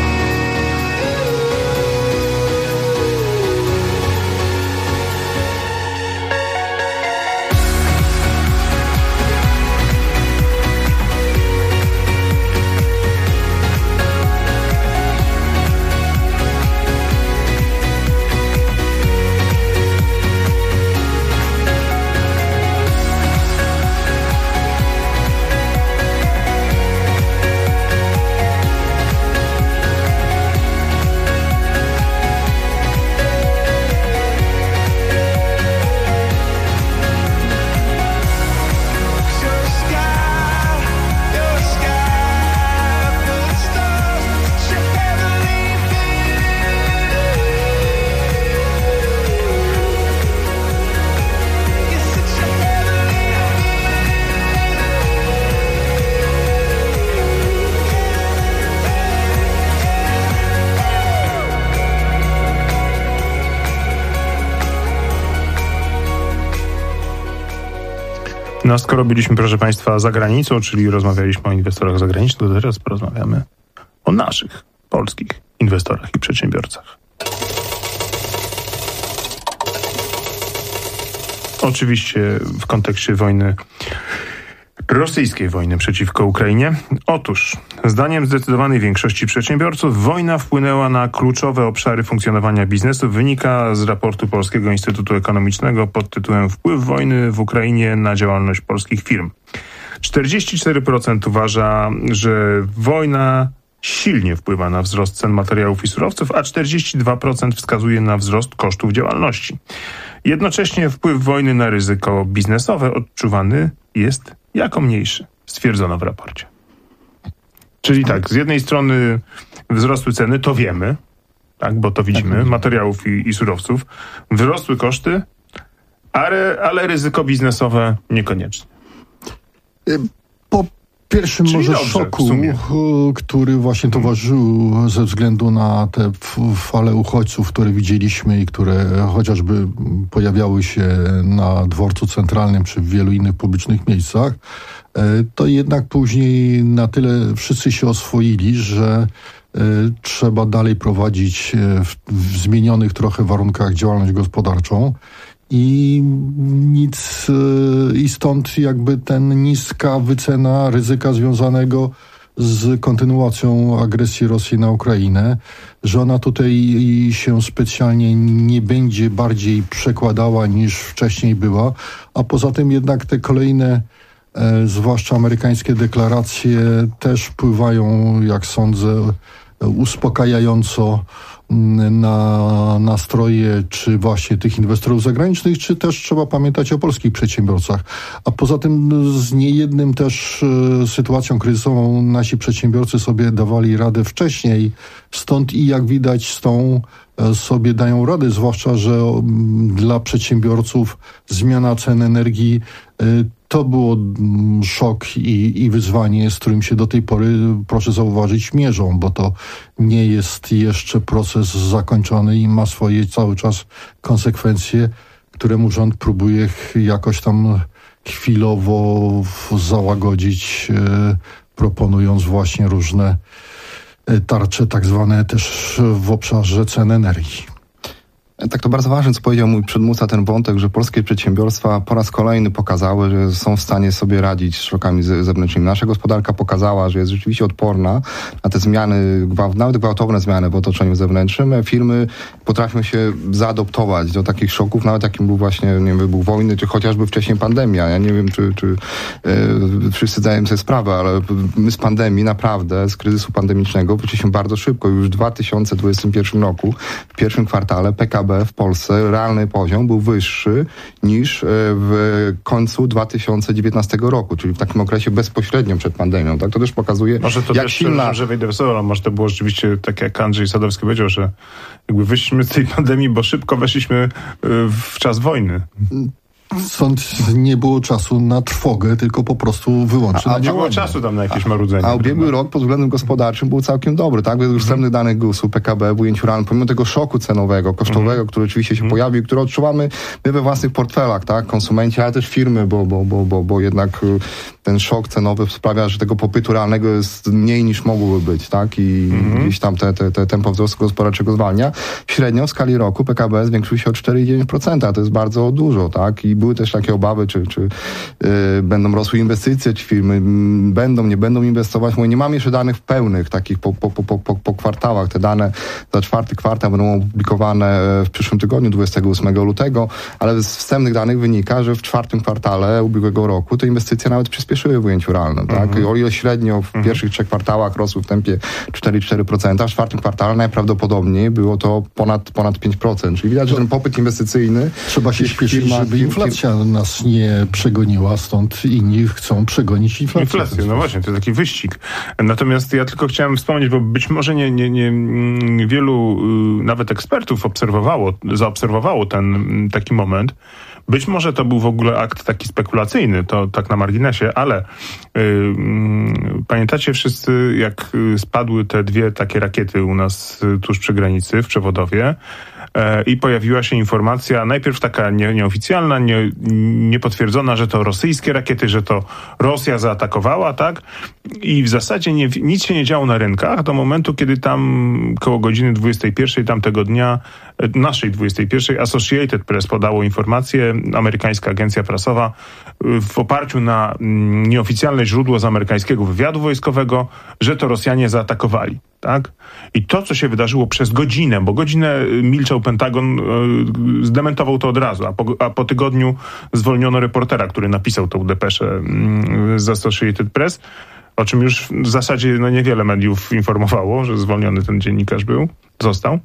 No, skoro byliśmy, proszę Państwa, za granicą, czyli rozmawialiśmy o inwestorach zagranicznych, to teraz porozmawiamy o naszych, polskich inwestorach i przedsiębiorcach. Oczywiście w kontekście wojny, rosyjskiej wojny przeciwko Ukrainie. Otóż, zdaniem zdecydowanej większości przedsiębiorców, wojna wpłynęła na kluczowe obszary funkcjonowania biznesu. Wynika z raportu Polskiego Instytutu Ekonomicznego pod tytułem Wpływ wojny w Ukrainie na działalność polskich firm. 44% uważa, że wojna silnie wpływa na wzrost cen materiałów i surowców, a 42% wskazuje na wzrost kosztów działalności. Jednocześnie wpływ wojny na ryzyko biznesowe odczuwany jest jako mniejszy, stwierdzono w raporcie. Czyli tak, z jednej strony wzrosły ceny, to wiemy, tak, bo to widzimy, materiałów i surowców, wzrosły koszty, ale ryzyko biznesowe niekoniecznie. Po pierwszym Czyli może dobrze, szoku, który właśnie towarzyszył ze względu na te fale uchodźców, które widzieliśmy i które chociażby pojawiały się na dworcu centralnym czy w wielu innych publicznych miejscach, to jednak później na tyle wszyscy się oswoili, że trzeba dalej prowadzić w zmienionych trochę warunkach działalność gospodarczą. I stąd jakby ten niska wycena ryzyka związanego z kontynuacją agresji Rosji na Ukrainę, że ona tutaj się specjalnie nie będzie bardziej przekładała niż wcześniej była, a poza tym jednak te kolejne, zwłaszcza amerykańskie deklaracje też wpływają, jak sądzę, uspokajająco na nastroje czy właśnie tych inwestorów zagranicznych, czy też trzeba pamiętać o polskich przedsiębiorcach. A poza tym z niejednym też sytuacją kryzysową nasi przedsiębiorcy sobie dawali radę wcześniej, stąd i jak widać z tą sobie dają radę, zwłaszcza, że dla przedsiębiorców zmiana cen energii to było szok i wyzwanie, z którym się do tej pory, proszę zauważyć, mierzą, bo to nie jest jeszcze proces zakończony i ma swoje cały czas konsekwencje, któremu rząd próbuje jakoś tam chwilowo załagodzić, proponując właśnie różne tarcze tak zwane też w obszarze cen energii. Tak, to bardzo ważne, co powiedział mój przedmówca, ten wątek, że polskie przedsiębiorstwa po raz kolejny pokazały, że są w stanie sobie radzić z szokami zewnętrznymi. Nasza gospodarka pokazała, że jest rzeczywiście odporna na te zmiany, nawet gwałtowne zmiany w otoczeniu zewnętrznym. Firmy potrafią się zaadoptować do takich szoków, nawet jakim był właśnie, nie wiem, wybuch wojny, czy chociażby wcześniej pandemia. Ja nie wiem, czy wszyscy zdają sobie sprawę, ale my z pandemii naprawdę, z kryzysu pandemicznego wyszliśmy bardzo szybko. Już w 2021 roku, w pierwszym kwartale PKB w Polsce, realny poziom był wyższy niż w końcu 2019 roku, czyli w takim okresie bezpośrednio przed pandemią. Tak? To też pokazuje, może to jak też, silna... że wejdę w słowo, może to było rzeczywiście tak, jak Andrzej Sadowski powiedział, że jakby wyszliśmy z tej pandemii, bo szybko weszliśmy w czas wojny. Stąd nie było czasu na trwogę, tylko po prostu wyłącznie na nie działanie. było czasu tam na jakieś marudzenie. A ubiegły rok pod względem gospodarczym był całkiem dobry, tak? Według wstępnych danych GUS-u, PKB w ujęciu realnym, pomimo tego szoku cenowego, kosztowego, który oczywiście się pojawił, który odczuwamy my we własnych portfelach, tak? Konsumenci, ale też firmy, bo jednak ten szok cenowy sprawia, że tego popytu realnego jest mniej niż mogłoby być, tak? I gdzieś tam te tempo wzrostu gospodarczego zwalnia. Średnio w skali roku PKB zwiększył się o 4,9%, a to jest bardzo dużo, tak? I były też takie obawy, czy będą rosły inwestycje, czy firmy nie będą inwestować. Mówię, nie mam jeszcze danych pełnych, takich po kwartałach. Te dane za 4. kwartał będą opublikowane w przyszłym tygodniu, 28 lutego, ale z wstępnych danych wynika, że w 4. kwartale ubiegłego roku te inwestycje nawet przyspieszyły w ujęciu realnym. Tak? I o ile średnio w pierwszych 3 kwartałach rosły w tempie 4,4%, w 4. kwartale najprawdopodobniej było to ponad 5%. Czyli widać, że ten popyt inwestycyjny... Trzeba się śpieszyć, żeby inflacja nas nie przegoniła, stąd inni chcą przegonić inflację. No właśnie, to jest taki wyścig. Natomiast ja tylko chciałem wspomnieć, bo być może nie wielu nawet ekspertów zaobserwowało ten taki moment. Być może to był w ogóle akt taki spekulacyjny, to tak na marginesie, ale pamiętacie wszyscy, jak spadły te 2 takie rakiety u nas tuż przy granicy w Przewodowie, i pojawiła się informacja, najpierw taka nieoficjalna, niepotwierdzona, że to rosyjskie rakiety, że to Rosja zaatakowała, tak? I w zasadzie nic się nie działo na rynkach do momentu, kiedy tam koło godziny 21 tamtego dnia, naszej 21, Associated Press podało informację, amerykańska agencja prasowa, w oparciu na nieoficjalne źródło z amerykańskiego wywiadu wojskowego, że to Rosjanie zaatakowali. Tak? I to, co się wydarzyło przez godzinę, bo godzinę milczał Pentagon, zdementował to od razu, a po tygodniu zwolniono reportera, który napisał tą depeszę z Associated Press, o czym już w zasadzie niewiele mediów informowało, że zwolniony ten dziennikarz został.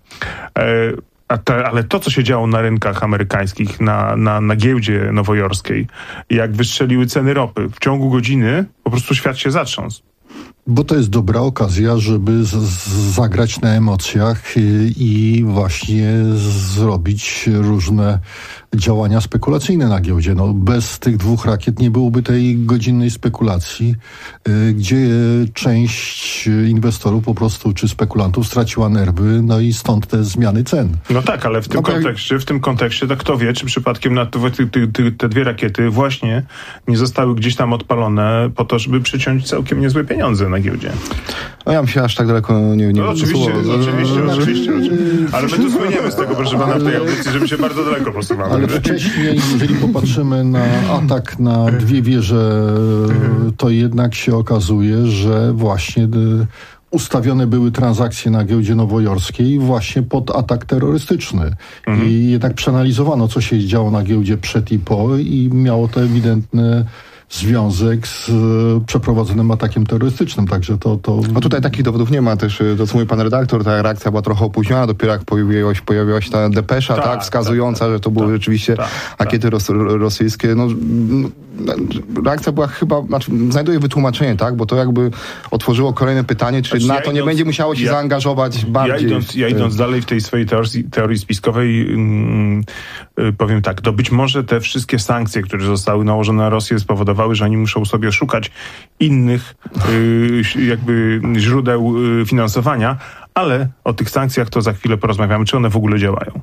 Ale to, co się działo na rynkach amerykańskich, na giełdzie nowojorskiej, jak wystrzeliły ceny ropy, w ciągu godziny po prostu świat się zatrząsł. Bo to jest dobra okazja, żeby zagrać na emocjach i właśnie zrobić różne działania spekulacyjne na giełdzie. No, bez tych 2 rakiet nie byłoby tej godzinnej spekulacji, gdzie część inwestorów po prostu, czy spekulantów straciła nerwy, no i stąd te zmiany cen. No tak, ale w tym kontekście, tak kto wie, czy przypadkiem te 2 rakiety właśnie nie zostały gdzieś tam odpalone po to, żeby przyciąć całkiem niezłe pieniądze na giełdzie. No ja bym się aż tak daleko nie... No oczywiście. Ale my tu słyniemy z tego, proszę pana, w tej audycji, że my się bardzo daleko posuwamy. Ale wcześniej, jeżeli popatrzymy na atak na 2 wieże, to jednak się okazuje, że właśnie ustawione były transakcje na giełdzie nowojorskiej właśnie pod atak terrorystyczny. I jednak przeanalizowano, co się działo na giełdzie przed i po, i miało to ewidentny związek z przeprowadzonym atakiem terrorystycznym, także to... No tutaj takich dowodów nie ma też, to co mówi pan redaktor, ta reakcja była trochę opóźniona, dopiero jak pojawiła się ta depesza, wskazująca, że to były rzeczywiście rakiety rosyjskie. No, reakcja była chyba, znajduje wytłumaczenie, tak, bo to jakby otworzyło kolejne pytanie, czy NATO nie będzie musiało się zaangażować bardziej. Ja idąc dalej w tej swojej teorii spiskowej, powiem tak, to być może te wszystkie sankcje, które zostały nałożone na Rosję, spowodowały, że oni muszą sobie szukać innych jakby źródeł finansowania, ale o tych sankcjach to za chwilę porozmawiamy, czy one w ogóle działają.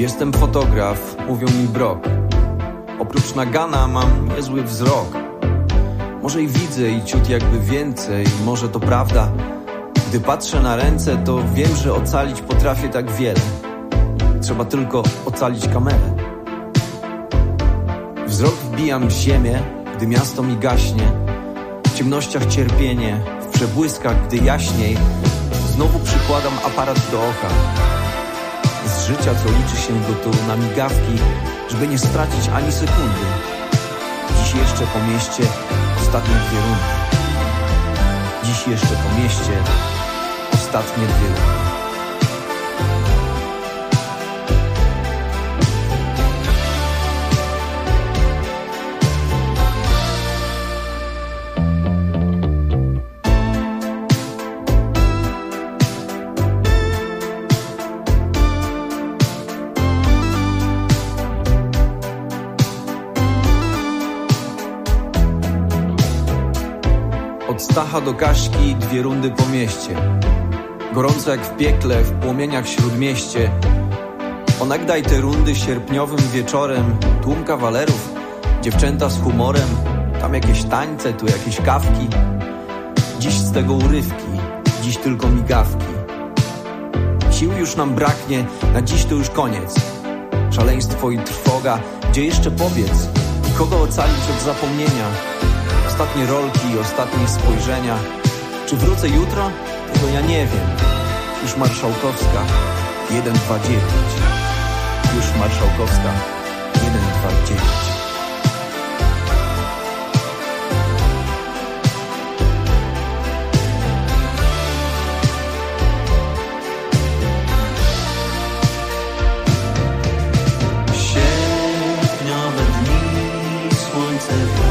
Jestem fotograf, mówią mi Brok. Oprócz nagana mam niezły wzrok. Może i widzę i ciut jakby więcej, może to prawda. Gdy patrzę na ręce, to wiem, że ocalić potrafię tak wiele. Trzeba tylko ocalić kamerę. Wzrok wbijam w ziemię, gdy miasto mi gaśnie. W ciemnościach cierpienie, w przebłyskach, gdy jaśniej. Znowu przykładam aparat do oka. Z życia, co liczy się go tu na migawki, żeby nie stracić ani sekundy. Dziś jeszcze po mieście ostatnie 2 rundy. Dziś jeszcze po mieście ostatnie 2 rundy. Od Stacha do Kaśki 2 rundy po mieście. Gorąco jak w piekle, w płomieniach śródmieście. Onegdaj te rundy sierpniowym wieczorem. Tłum kawalerów, dziewczęta z humorem. Tam jakieś tańce, tu jakieś kawki. Dziś z tego urywki, dziś tylko migawki. Sił już nam braknie, na dziś to już koniec. Szaleństwo i trwoga, gdzie jeszcze powiedz? Kogo ocalić od zapomnienia? Ostatnie rolki, ostatnie spojrzenia. Czy wrócę jutro? Tego ja nie wiem. Już Marszałkowska 129. Już Marszałkowska 129. Sierpniowe dni, słońce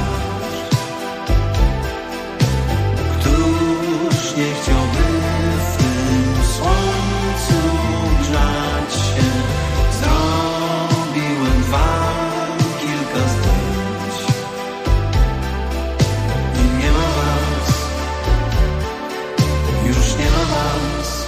nie chciałby w tym słońcu grzać się. Zrobiłem wam kilka zdjęć i nie ma was, już nie ma was.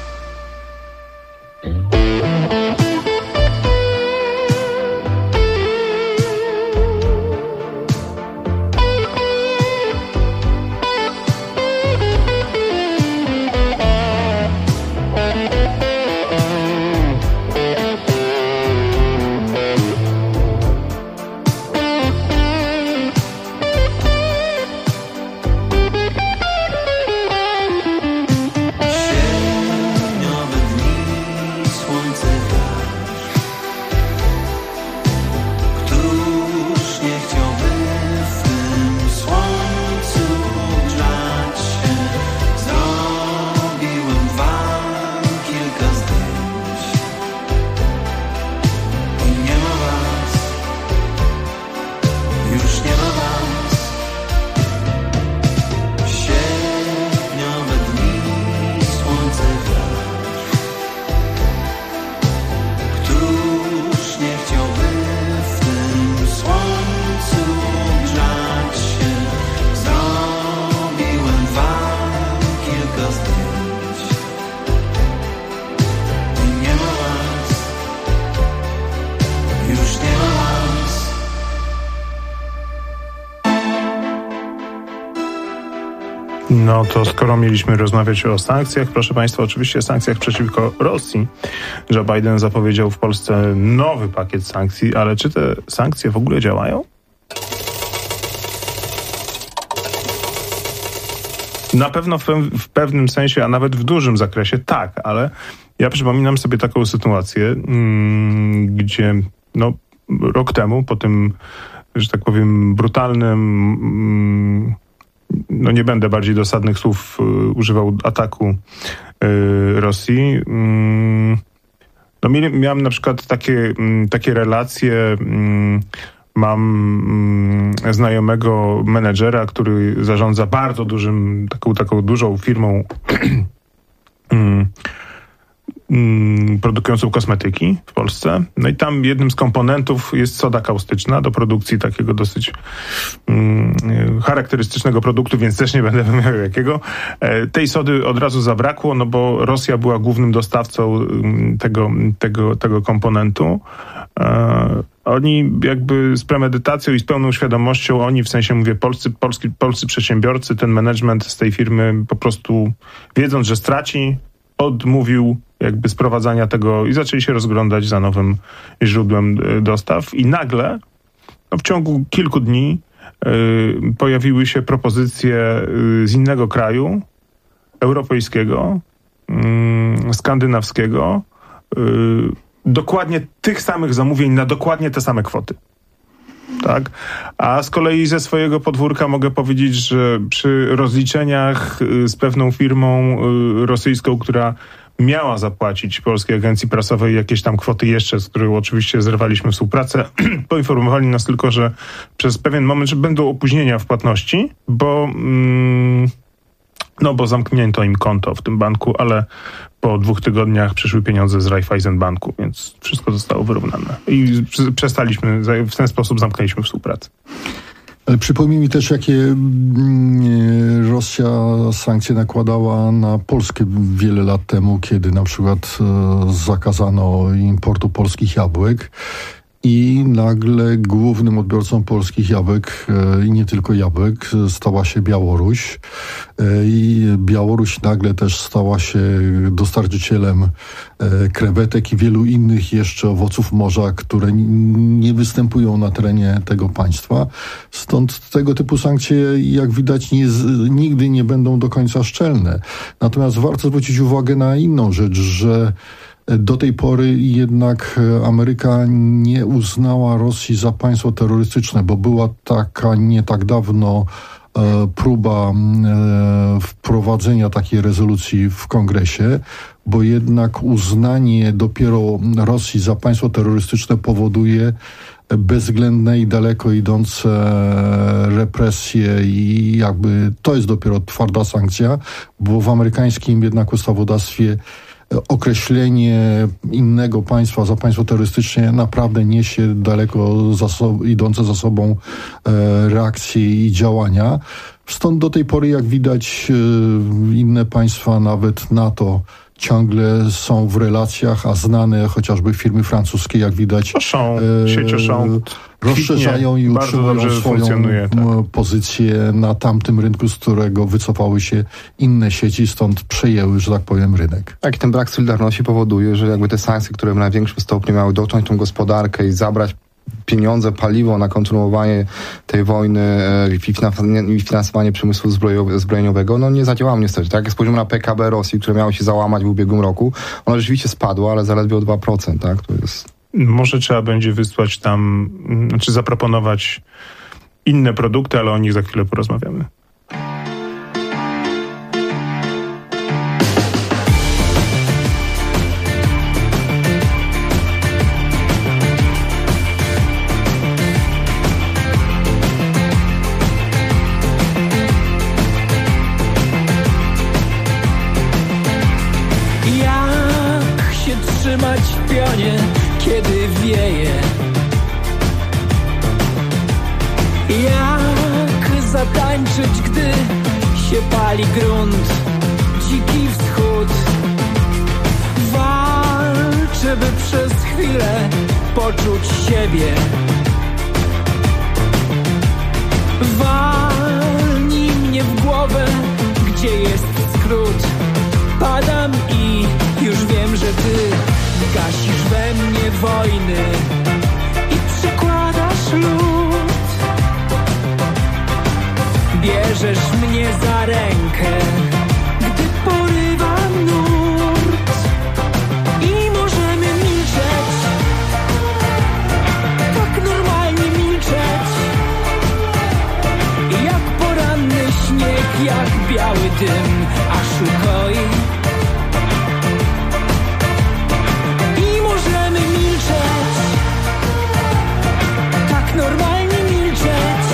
No to skoro mieliśmy rozmawiać o sankcjach, proszę Państwa, oczywiście sankcjach przeciwko Rosji. Joe Biden zapowiedział w Polsce nowy pakiet sankcji, ale czy te sankcje w ogóle działają? Na pewno w pewnym sensie, a nawet w dużym zakresie tak, ale ja przypominam sobie taką sytuację, gdzie rok temu, po tym, że tak powiem, brutalnym, nie będę bardziej dosadnych słów używał, ataku Rosji. Miałem na przykład takie relacje. Mam znajomego menedżera, który zarządza bardzo taką dużą firmą produkującą kosmetyki w Polsce. No i tam jednym z komponentów jest soda kaustyczna do produkcji takiego dosyć charakterystycznego produktu, więc też nie będę wymieniał jakiego. Tej sody od razu zabrakło, no bo Rosja była głównym dostawcą tego komponentu. Oni jakby z premedytacją i z pełną świadomością, oni w sensie mówię polscy przedsiębiorcy, ten management z tej firmy po prostu wiedząc, że straci, odmówił jakby sprowadzania tego i zaczęli się rozglądać za nowym źródłem dostaw i nagle w ciągu kilku dni pojawiły się propozycje z innego kraju, europejskiego, skandynawskiego, dokładnie tych samych zamówień na dokładnie te same kwoty. Tak? A z kolei ze swojego podwórka mogę powiedzieć, że przy rozliczeniach z pewną firmą rosyjską, która miała zapłacić Polskiej Agencji Prasowej jakieś tam kwoty jeszcze, z którą oczywiście zerwaliśmy współpracę, poinformowali nas tylko, że przez pewien moment, że będą opóźnienia w płatności, bo zamknięto im konto w tym banku, ale po 2 tygodniach przyszły pieniądze z Raiffeisenbanku, więc wszystko zostało wyrównane. I przestaliśmy, w ten sposób zamknęliśmy współpracę. Ale przypomnij mi też, jakie Rosja sankcje nakładała na Polskę wiele lat temu, kiedy na przykład zakazano importu polskich jabłek i nagle głównym odbiorcą polskich jabłek i nie tylko jabłek stała się Białoruś. I Białoruś nagle też stała się dostarczycielem krewetek i wielu innych jeszcze owoców morza, które nie występują na terenie tego państwa. Stąd tego typu sankcje, jak widać, nigdy nie będą do końca szczelne. Natomiast warto zwrócić uwagę na inną rzecz, że do tej pory jednak Ameryka nie uznała Rosji za państwo terrorystyczne, bo była taka nie tak dawno próba wprowadzenia takiej rezolucji w Kongresie, bo jednak uznanie dopiero Rosji za państwo terrorystyczne powoduje bezwzględne i daleko idące represje i jakby to jest dopiero twarda sankcja, bo w amerykańskim jednak ustawodawstwie określenie innego państwa za państwo terrorystyczne naprawdę niesie daleko idące za sobą reakcje i działania. Stąd do tej pory, jak widać, inne państwa, nawet NATO, ciągle są w relacjach, a znane chociażby firmy francuskie, jak widać, rozszerzają i utrzymują swoją pozycję na tamtym rynku, z którego wycofały się inne sieci, stąd przejęły, że tak powiem, rynek. Tak, i ten brak solidarności powoduje, że jakby te sankcje, które w największym stopniu miały dotknąć tą gospodarkę i zabrać pieniądze, paliwo na kontynuowanie tej wojny i finansowanie przemysłu zbrojeniowego, nie zadziałało niestety. Tak jak spojrzymy na PKB Rosji, które miało się załamać w ubiegłym roku, ono rzeczywiście spadło, ale zaledwie o 2%, tak? To jest... Może trzeba będzie wysłać tam, zaproponować inne produkty, ale o nich za chwilę porozmawiamy. W pionie, kiedy wieje, jak zatańczyć, gdy się pali grunt, dziki wschód. Walczę, by przez chwilę poczuć siebie. Walnij mnie w głowę, gdzie jest skrót. Padam i już wiem, że ty gasisz we mnie wojny i przekładasz lód. Bierzesz mnie za rękę, gdy porywa nurt i możemy milczeć, tak normalnie milczeć, jak poranny śnieg, jak biały dym, aż ukoi. Normalnie milczeć,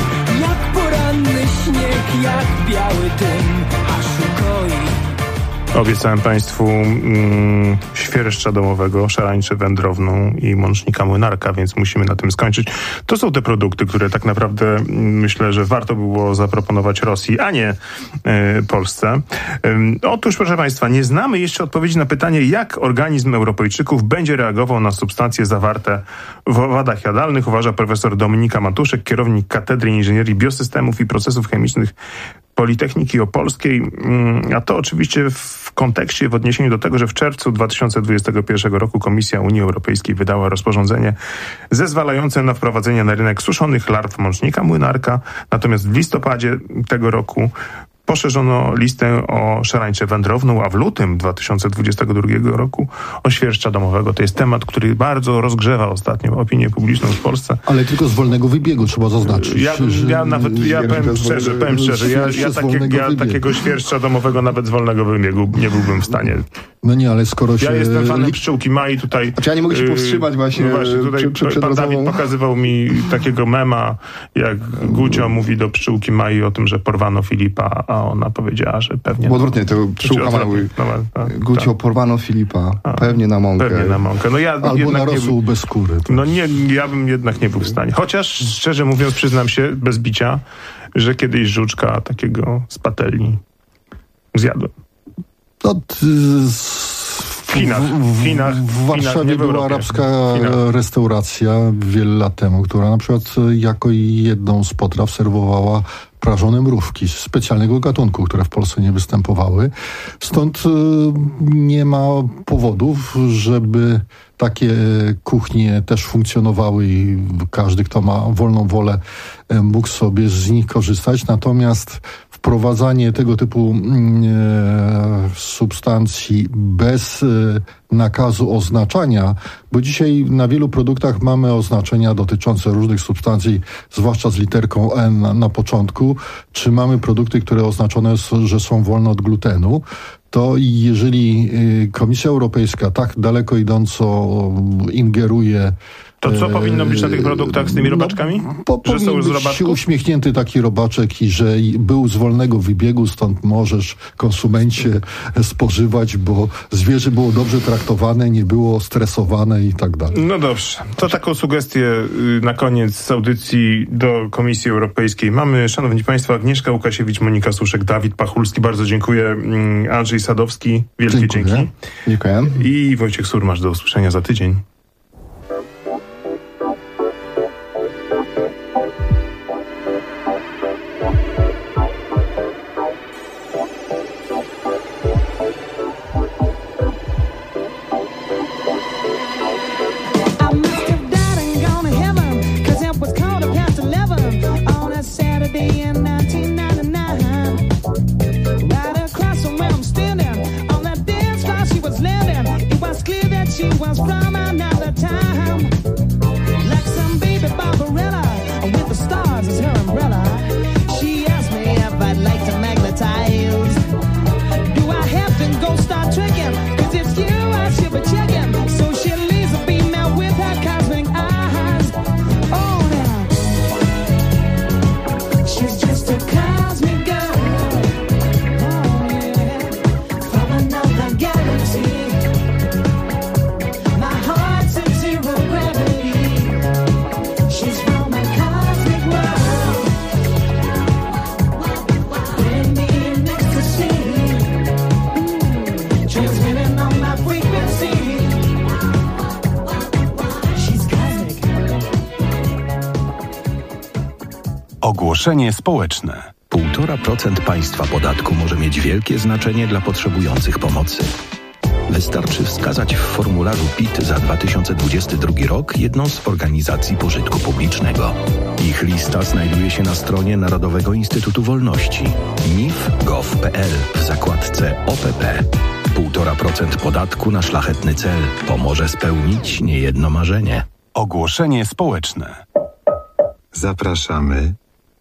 jak poranny śnieg, jak biały dym, aż ukoi. Obiecałem Państwu świerszcza domowego, szarańczę wędrowną i mącznika młynarka, więc musimy na tym skończyć. To są te produkty, które tak naprawdę myślę, że warto było zaproponować Rosji, a nie Polsce. Otóż, proszę Państwa, nie znamy jeszcze odpowiedzi na pytanie, jak organizm Europejczyków będzie reagował na substancje zawarte w owadach jadalnych, uważa profesor Dominika Matuszek, kierownik Katedry Inżynierii Biosystemów i Procesów Chemicznych Politechniki Opolskiej, a to oczywiście w kontekście, w odniesieniu do tego, że w czerwcu 2021 roku Komisja Unii Europejskiej wydała rozporządzenie zezwalające na wprowadzenie na rynek suszonych larw mącznika młynarka, natomiast w listopadzie tego roku poszerzono listę o szarańczę wędrowną, a w lutym 2022 roku o świerszcza domowego. To jest temat, który bardzo rozgrzewa ostatnio opinię publiczną w Polsce. Ale tylko z wolnego wybiegu, trzeba zaznaczyć. Ja powiem szczerze, ja takiego świerszcza domowego nawet z wolnego wybiegu nie byłbym w stanie. No nie, ale skoro się... Ja jestem fanem pszczółki Mai tutaj. Znaczy ja nie mogę się powstrzymać właśnie. Tutaj pan Dawid pokazywał mi takiego mema, jak Gucio mówi do pszczółki Mai o tym, że porwano Filipa, a ona powiedziała, że pewnie... Bo odwrotnie, to pszczółka Mai mówi, Gucio, porwano Filipa, pewnie na mąkę. Pewnie na mąkę. No ja albo na rosół bez skóry. No nie, ja bym jednak nie był w stanie. Chociaż, szczerze mówiąc, przyznam się, bez bicia, że kiedyś żuczka takiego z patelni zjadłem. W Chinach. W Warszawie była arabska restauracja wiele lat temu, która na przykład jako jedną z potraw serwowała prażone mrówki z specjalnego gatunku, które w Polsce nie występowały. Stąd nie ma powodów, żeby takie kuchnie też funkcjonowały i każdy, kto ma wolną wolę, mógł sobie z nich korzystać. Natomiast wprowadzanie tego typu substancji bez nakazu oznaczania, bo dzisiaj na wielu produktach mamy oznaczenia dotyczące różnych substancji, zwłaszcza z literką N na początku, czy mamy produkty, które oznaczone są, że są wolne od glutenu, to jeżeli Komisja Europejska tak daleko idąco ingeruje... To co powinno być na tych produktach z tymi robaczkami? Że są z robaczków? Uśmiechnięty taki robaczek i że był z wolnego wybiegu, stąd możesz, konsumencie, spożywać, bo zwierzę było dobrze traktowane, nie było stresowane i tak dalej. No dobrze. To taką sugestię na koniec audycji do Komisji Europejskiej mamy. Szanowni Państwo, Agnieszka Łukasiewicz, Monika Suszek, Dawid Pachulski. Bardzo dziękuję. Andrzej Sadowski. Wielkie dzięki. Dziękuję. I Wojciech Surmasz. Do usłyszenia za tydzień. Ogłoszenie społeczne. 1,5% państwa podatku może mieć wielkie znaczenie dla potrzebujących pomocy. Wystarczy wskazać w formularzu PIT za 2022 rok jedną z organizacji pożytku publicznego. Ich lista znajduje się na stronie Narodowego Instytutu Wolności mif.gov.pl w zakładce OPP. 1,5% podatku na szlachetny cel pomoże spełnić niejedno marzenie. Ogłoszenie społeczne. Zapraszamy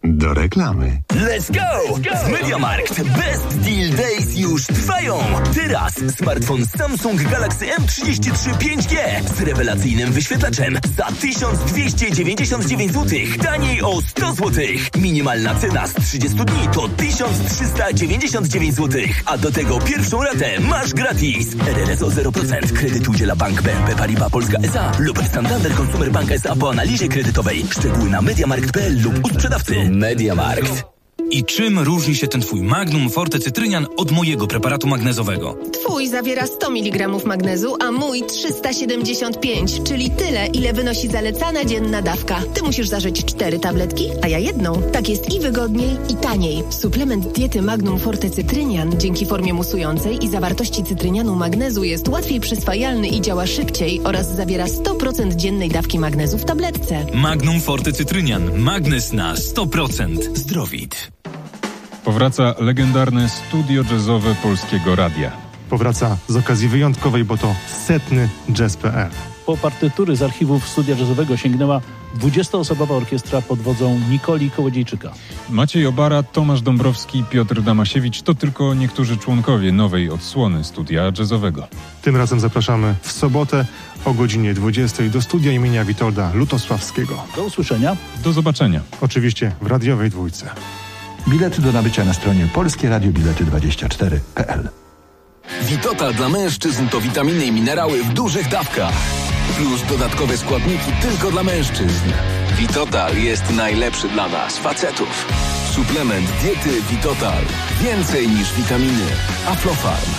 do reklamy. Let's go! MediaMarkt Best Deal Days już trwają! Teraz smartfon Samsung Galaxy M33 5G z rewelacyjnym wyświetlaczem za 1299 zł, taniej o 100 zł. Minimalna cena z 30 dni to 1399 zł, a do tego pierwszą ratę masz gratis. RRS o 0%. Kredyt udziela Bank BNP Paribas Polska S.A. lub Santander Consumer Bank S.A. po analizie kredytowej. Szczegóły na mediamarkt.pl lub u sprzedawcy. MediaMarkt. I czym różni się ten twój Magnum Forte Cytrynian od mojego preparatu magnezowego? Twój zawiera 100 mg magnezu, a mój 375, czyli tyle, ile wynosi zalecana dzienna dawka. Ty musisz zażyć 4 tabletki, a ja jedną. Tak jest i wygodniej, i taniej. Suplement diety Magnum Forte Cytrynian dzięki formie musującej i zawartości cytrynianu magnezu jest łatwiej przyswajalny i działa szybciej oraz zawiera 100% dziennej dawki magnezu w tabletce. Magnum Forte Cytrynian. Magnez na 100%. Zdrowit. Powraca legendarne studio jazzowe Polskiego Radia. Powraca z okazji wyjątkowej, bo to 100. Jazz.pl. Po partytury z archiwów studia jazzowego sięgnęła 20-osobowa orkiestra pod wodzą Nikoli Kołodziejczyka. Maciej Obara, Tomasz Dąbrowski, Piotr Damasiewicz to tylko niektórzy członkowie nowej odsłony studia jazzowego. Tym razem zapraszamy w sobotę o godzinie 20 do studia imienia Witolda Lutosławskiego. Do usłyszenia. Do zobaczenia. Oczywiście w radiowej dwójce. Bilety do nabycia na stronie polskieradiobilety24.pl. Vitotal dla mężczyzn to witaminy i minerały w dużych dawkach. Plus dodatkowe składniki tylko dla mężczyzn. Vitotal jest najlepszy dla nas, facetów. Suplement diety Vitotal. Więcej niż witaminy. Aflofarm.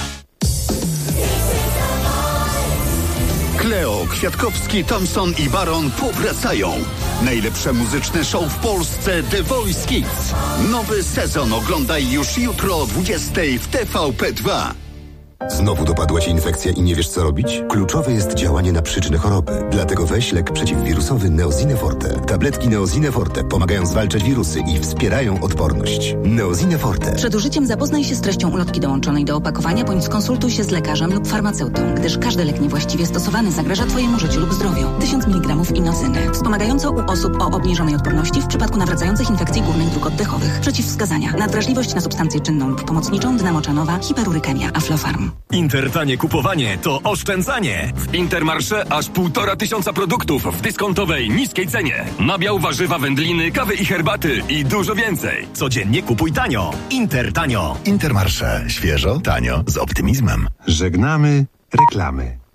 Kleo, Kwiatkowski, Thompson i Baron powracają. Najlepsze muzyczne show w Polsce The Voice Kids. Nowy sezon oglądaj już jutro o 20:00 w TVP2. Znowu dopadła Cię infekcja i nie wiesz, co robić? Kluczowe jest działanie na przyczynę choroby. Dlatego weź lek przeciwwirusowy Neosine Forte. Tabletki Neosine Forte pomagają zwalczać wirusy i wspierają odporność. Neosine Forte. Przed użyciem zapoznaj się z treścią ulotki dołączonej do opakowania, bądź skonsultuj się z lekarzem lub farmaceutą, gdyż każdy lek niewłaściwie stosowany zagraża Twojemu życiu lub zdrowiu. 1000 mg inozyny. Wspomagająco u osób o obniżonej odporności w przypadku nawracających infekcji górnych dróg oddechowych. Przeciwwskazania. Nadwrażliwość na substancję czynną lub pomocniczą, dna moczanowa, hiperurykemia, Aflofarm. Intertanie kupowanie to oszczędzanie. W Intermarché aż 1500 produktów w dyskontowej, niskiej cenie. Nabiał, warzywa, wędliny, kawy i herbaty i dużo więcej. Codziennie kupuj tanio. Intertanio. Intermarché. Świeżo, tanio, z optymizmem. Żegnamy reklamy.